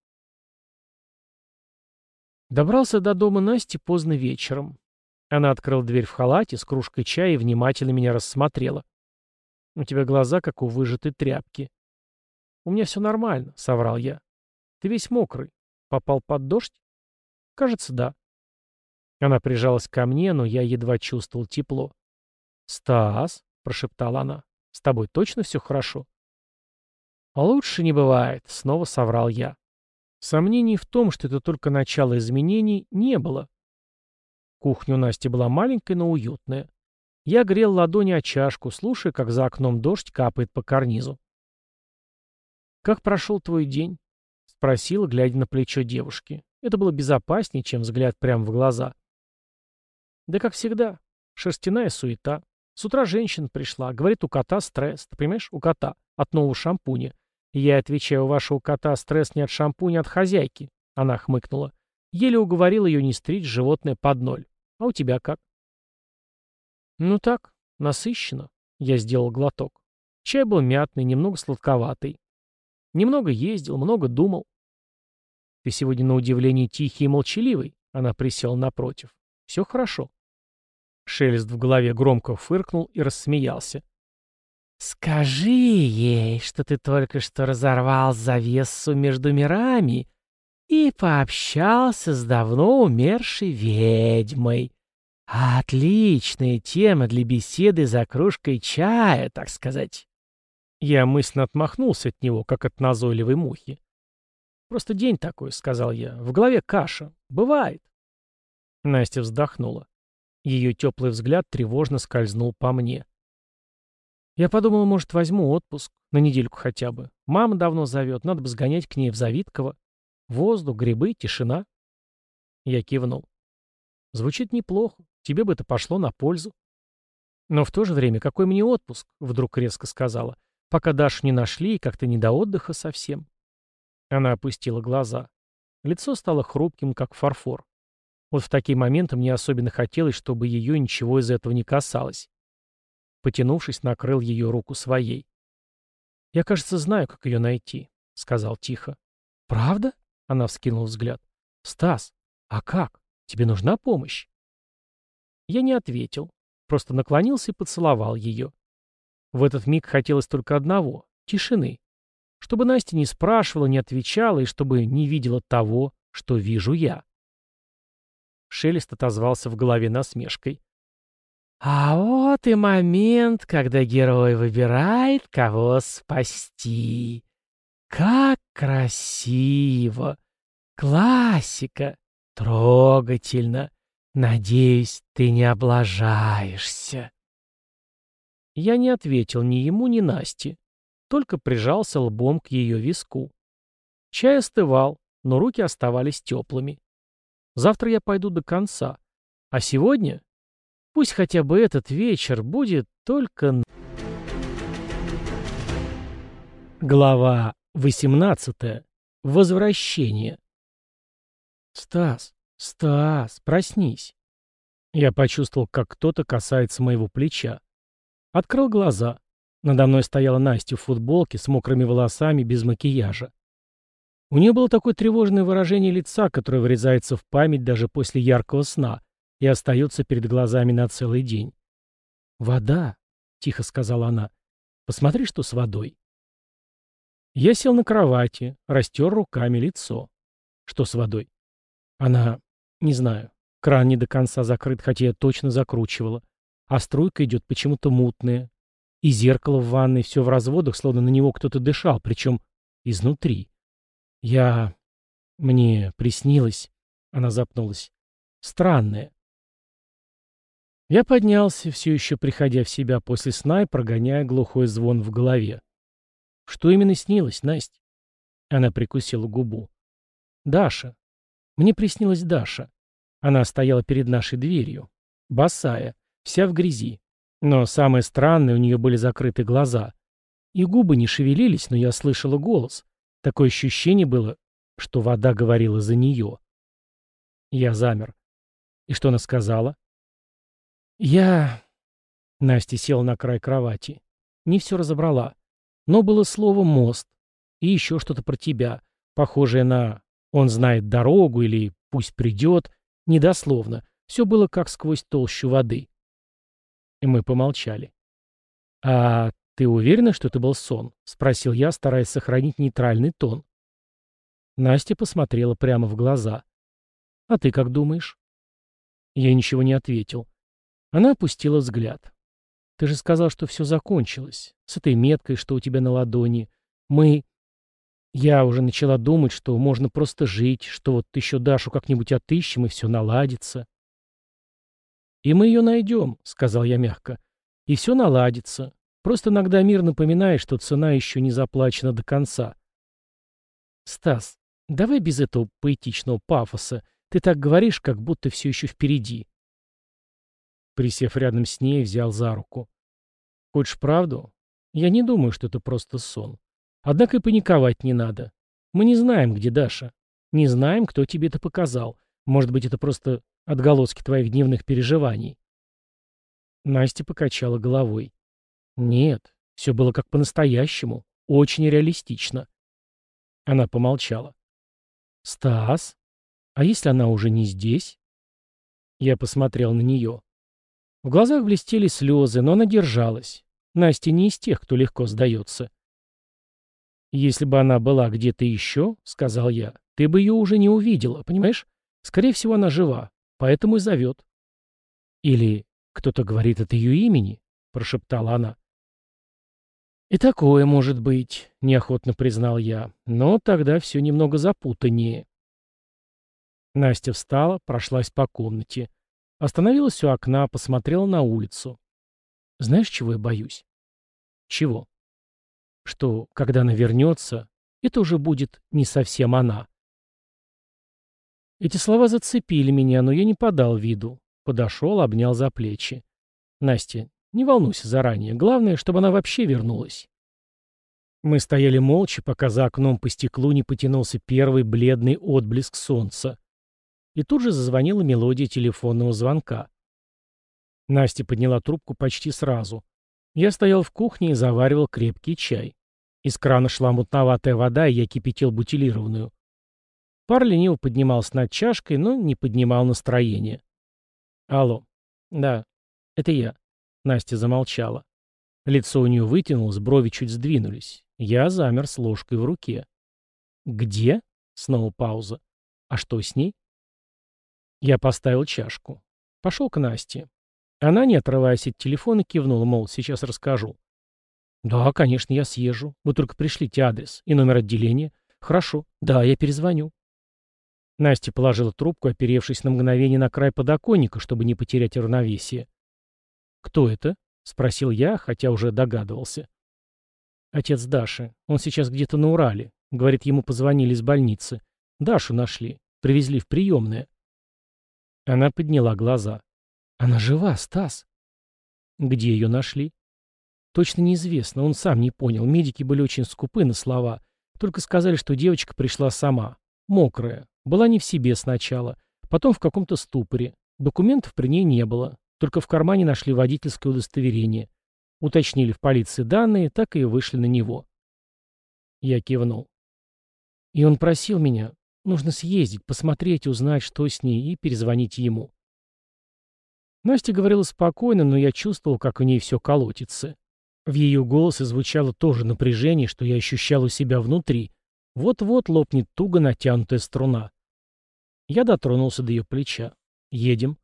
Добрался до дома Насти поздно вечером. Она открыла дверь в халате с кружкой чая и внимательно меня рассмотрела. «У тебя глаза, как у выжатой тряпки». «У меня все нормально», — соврал я. «Ты весь мокрый. Попал под дождь?» «Кажется, да». Она прижалась ко мне, но я едва чувствовал тепло. «Стас», — прошептала она, — «с тобой точно все хорошо?» «Лучше не бывает», — снова соврал я. Сомнений в том, что это только начало изменений, не было. Кухня у Насти была маленькая, но уютная. Я грел ладони о чашку, слушая, как за окном дождь капает по карнизу. «Как прошел твой день?» — спросила, глядя на плечо девушки. Это было безопаснее, чем взгляд прямо в глаза. «Да как всегда. Шерстяная суета. С утра женщина пришла. Говорит, у кота стресс. Ты понимаешь, у кота. От нового шампуня. И я отвечаю, у вашего кота стресс не от шампуня, а от хозяйки». Она хмыкнула. Еле уговорил ее не стричь животное под ноль. А у тебя как? «Ну так, насыщенно». Я сделал глоток. Чай был мятный, немного сладковатый. Немного ездил, много думал. «Ты сегодня на удивление тихий и молчаливый», — она присела напротив. «Все хорошо». Шелест в голове громко фыркнул и рассмеялся. «Скажи ей, что ты только что разорвал завесу между мирами и пообщался с давно умершей ведьмой. Отличная тема для беседы за кружкой чая, так сказать». Я мысленно отмахнулся от него, как от назойливой мухи. Просто день такой», — сказал я. «В голове каша. Бывает». Настя вздохнула. Ее теплый взгляд тревожно скользнул по мне. Я подумал, может, возьму отпуск. На недельку хотя бы. Мама давно зовет, надо бы сгонять к ней в Завидково. Воздух, грибы, тишина. Я кивнул. Звучит неплохо. Тебе бы это пошло на пользу. Но в то же время, какой мне отпуск? Вдруг резко сказала. Пока Дашу не нашли, и как-то не до отдыха совсем. Она опустила глаза. Лицо стало хрупким, как фарфор. Вот в такие моменты мне особенно хотелось, чтобы ее ничего из этого не касалось. Потянувшись, накрыл ее руку своей. «Я, кажется, знаю, как ее найти», — сказал тихо. «Правда?» — она вскинула взгляд. «Стас, а как? Тебе нужна помощь?» Я не ответил, просто наклонился и поцеловал ее. В этот миг хотелось только одного — тишины. Чтобы Настя не спрашивала, не отвечала и чтобы не видела того, что вижу я. Шелест отозвался в голове насмешкой. «А вот и момент, когда герой выбирает, кого спасти. Как красиво! Классика! Трогательно! Надеюсь, ты не облажаешься». Я не ответил ни ему, ни Насте, только прижался лбом к ее виску. Чай остывал, но руки оставались теплыми. Завтра я пойду до конца, а сегодня пусть хотя бы этот вечер будет только... Глава восемнадцатая. Возвращение. «Стас, Стас, проснись!» Я почувствовал, как кто-то касается моего плеча. Открыл глаза. Надо мной стояла Настя в футболке с мокрыми волосами, без макияжа. У нее было такое тревожное выражение лица, которое врезается в память даже после яркого сна и остается перед глазами на целый день. «Вода», — тихо сказала она. «Посмотри, что с водой». Я сел на кровати, растер руками лицо. «Что с водой?» Она... Не знаю. Кран не до конца закрыт, хотя я точно закручивала. А струйка идет почему-то мутная. И зеркало в ванной все в разводах, словно на него кто-то дышал, причем изнутри. Я... Мне приснилось... Она запнулась. Странное. Я поднялся, все еще приходя в себя после сна и прогоняя глухой звон в голове. Что именно снилось, Настя? Она прикусила губу. Даша. Мне приснилась Даша. Она стояла перед нашей дверью. Босая, вся в грязи. Но самое странное, у нее были закрыты глаза. И губы не шевелились, но я слышала голос. Такое ощущение было, что вода говорила за нее. Я замер. И что она сказала? Я... Настя села на край кровати. Не все разобрала. Но было слово «мост». И еще что-то про тебя, похожее на «он знает дорогу» или «пусть придет». Недословно. Все было как сквозь толщу воды. И мы помолчали. «А ты уверена, что это был сон?» — спросил я, стараясь сохранить нейтральный тон. Настя посмотрела прямо в глаза. «А ты как думаешь?» Я ничего не ответил. Она опустила взгляд. «Ты же сказал, что все закончилось. С этой меткой, что у тебя на ладони. Мы...» Я уже начала думать, что можно просто жить, что вот еще Дашу как-нибудь отыщем, и все наладится. «И мы ее найдем», — сказал я мягко. «И все наладится. Просто иногда мир напоминает, что цена еще не заплачена до конца». «Стас, давай без этого поэтичного пафоса. Ты так говоришь, как будто все еще впереди». Присев рядом с ней, взял за руку. «Хочешь правду? Я не думаю, что это просто сон. Однако и паниковать не надо. Мы не знаем, где Даша. Не знаем, кто тебе это показал. Может быть, это просто отголоски твоих дневных переживаний». Настя покачала головой. «Нет, все было как по-настоящему. Очень реалистично». Она помолчала. «Стас, а если она уже не здесь?» Я посмотрел на нее. В глазах блестели слезы, но она держалась. Настя не из тех, кто легко сдается. «Если бы она была где-то еще, — сказал я, — ты бы ее уже не увидела, понимаешь? Скорее всего, она жива, поэтому и зовет». «Или кто-то говорит от ее имени?» — прошептала она. «И такое может быть», — неохотно признал я, — «но тогда все немного запутаннее». Настя встала, прошлась по комнате. Остановилась у окна, посмотрела на улицу. «Знаешь, чего я боюсь?» «Чего?» «Что, когда она вернется, это уже будет не совсем она». Эти слова зацепили меня, но я не подал виду. Подошел, обнял за плечи. «Настя, не волнуйся заранее. Главное, чтобы она вообще вернулась». Мы стояли молча, пока за окном по стеклу не потянулся первый бледный отблеск солнца. И тут же зазвонила мелодия телефонного звонка. Настя подняла трубку почти сразу. Я стоял в кухне и заваривал крепкий чай. Из крана шла мутноватая вода, и я кипятил бутилированную. Пар лениво поднимался над чашкой, но не поднимал настроение. «Алло. Да, это я». Настя замолчала. Лицо у нее вытянулось, брови чуть сдвинулись. Я замер с ложкой в руке. «Где?» — снова пауза. «А что с ней?» Я поставил чашку. Пошел к Насте. Она, не отрываясь от телефона, кивнула, мол, сейчас расскажу. «Да, конечно, я съезжу. Вы только пришлите адрес и номер отделения». «Хорошо. Да, я перезвоню». Настя положила трубку, оперевшись на мгновение на край подоконника, чтобы не потерять равновесие. «Кто это?» — спросил я, хотя уже догадывался. «Отец Даши. Он сейчас где-то на Урале. Говорит, ему позвонили из больницы. Дашу нашли. Привезли в приемное». Она подняла глаза. «Она жива, Стас». «Где ее нашли?» «Точно неизвестно. Он сам не понял. Медики были очень скупы на слова. Только сказали, что девочка пришла сама. Мокрая. Была не в себе сначала. Потом в каком-то ступоре. Документов при ней не было. Только в кармане нашли водительское удостоверение. Уточнили в полиции данные, так и вышли на него». Я кивнул. И он просил меня, нужно съездить, посмотреть, узнать, что с ней, и перезвонить ему. Настя говорила спокойно, но я чувствовал, как у ней все колотится. В ее голосе звучало то же напряжение, что я ощущал у себя внутри. Вот-вот лопнет туго натянутая струна. Я дотронулся до ее плеча. «Едем».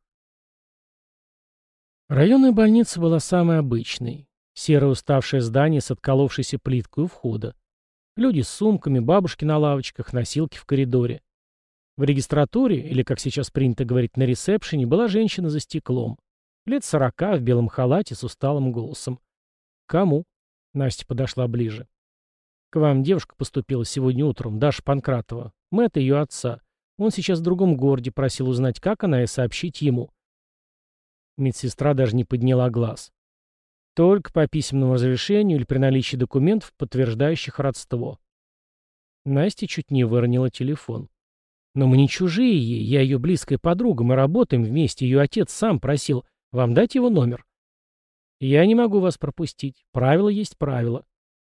Районная больница была самой обычной. Серое уставшее здание с отколовшейся плиткой у входа. Люди с сумками, бабушки на лавочках, носилки в коридоре. В регистратуре, или, как сейчас принято говорить, на ресепшене, была женщина за стеклом. Лет сорока, в белом халате, с усталым голосом. «Кому?» — Настя подошла ближе. «К вам девушка поступила сегодня утром, Даша Панкратова. Мы от ее отца. Он сейчас в другом городе, просил узнать, как она, и сообщить ему». Медсестра даже не подняла глаз. «Только по письменному разрешению или при наличии документов, подтверждающих родство». Настя чуть не выронила телефон. «Но мы не чужие ей, я ее близкая подруга, мы работаем вместе, ее отец сам просил. Вам дать его номер?» «Я не могу вас пропустить. Правило есть правило».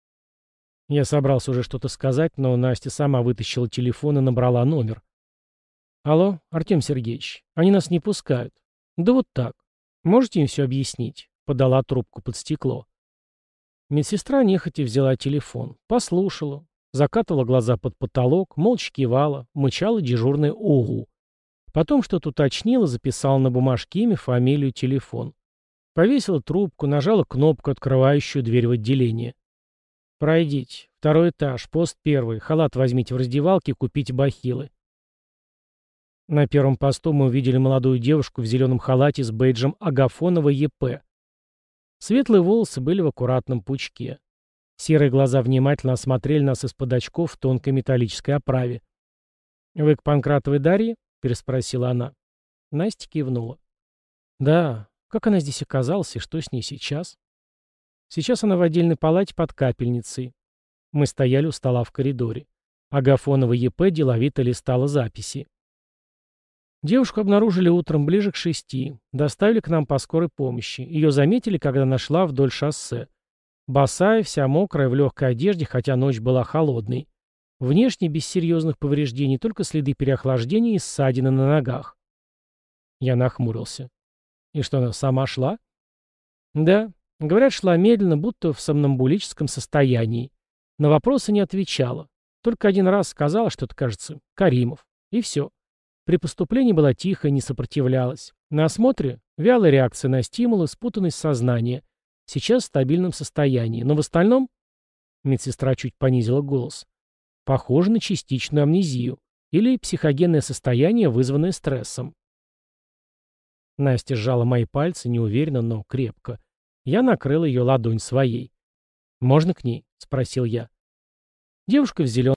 Я собрался уже что-то сказать, но Настя сама вытащила телефон и набрала номер. «Алло, Артем Сергеевич, они нас не пускают». «Да вот так. Можете им все объяснить?» Подала трубку под стекло. Медсестра нехотя взяла телефон, послушала, закатывала глаза под потолок, молча кивала, мычала дежурное «Огу». Потом что-то уточнила, записала на бумажке имя, фамилию, телефон. Повесила трубку, нажала кнопку, открывающую дверь в отделение. «Пройдите. Второй этаж, пост первый. Халат возьмите в раздевалке, купите бахилы». На первом посту мы увидели молодую девушку в зеленом халате с бейджем Агафонова Е П. Светлые волосы были в аккуратном пучке. Серые глаза внимательно осмотрели нас из-под очков в тонкой металлической оправе. «Вы к Панкратовой Дарье?» — переспросила она. Настя кивнула. «Да. Как она здесь оказалась и что с ней сейчас?» «Сейчас она в отдельной палате под капельницей». Мы стояли у стола в коридоре. Агафонова Е П деловито листала записи. Девушку обнаружили утром ближе к шести. Доставили к нам по скорой помощи. Ее заметили, когда она шла вдоль шоссе. Босая, вся мокрая, в легкой одежде, хотя ночь была холодной. Внешне без серьезных повреждений, только следы переохлаждения и ссадины на ногах. Я нахмурился. И что, она сама шла? Да. Говорят, шла медленно, будто в сомнамбулическом состоянии. На вопросы не отвечала. Только один раз сказала что-то, кажется, Каримов. И все. При поступлении была тихо, не сопротивлялась. На осмотре вялая реакция на стимулы, спутанность сознания. Сейчас в стабильном состоянии, но в остальном Медсестра чуть понизила голос. Похоже на частичную амнезию или психогенное состояние, вызванное стрессом. Настя сжала мои пальцы, неуверенно, но крепко. Я накрыл ее ладонь своей. «Можно к ней?» — спросил я. Девушка в зеленом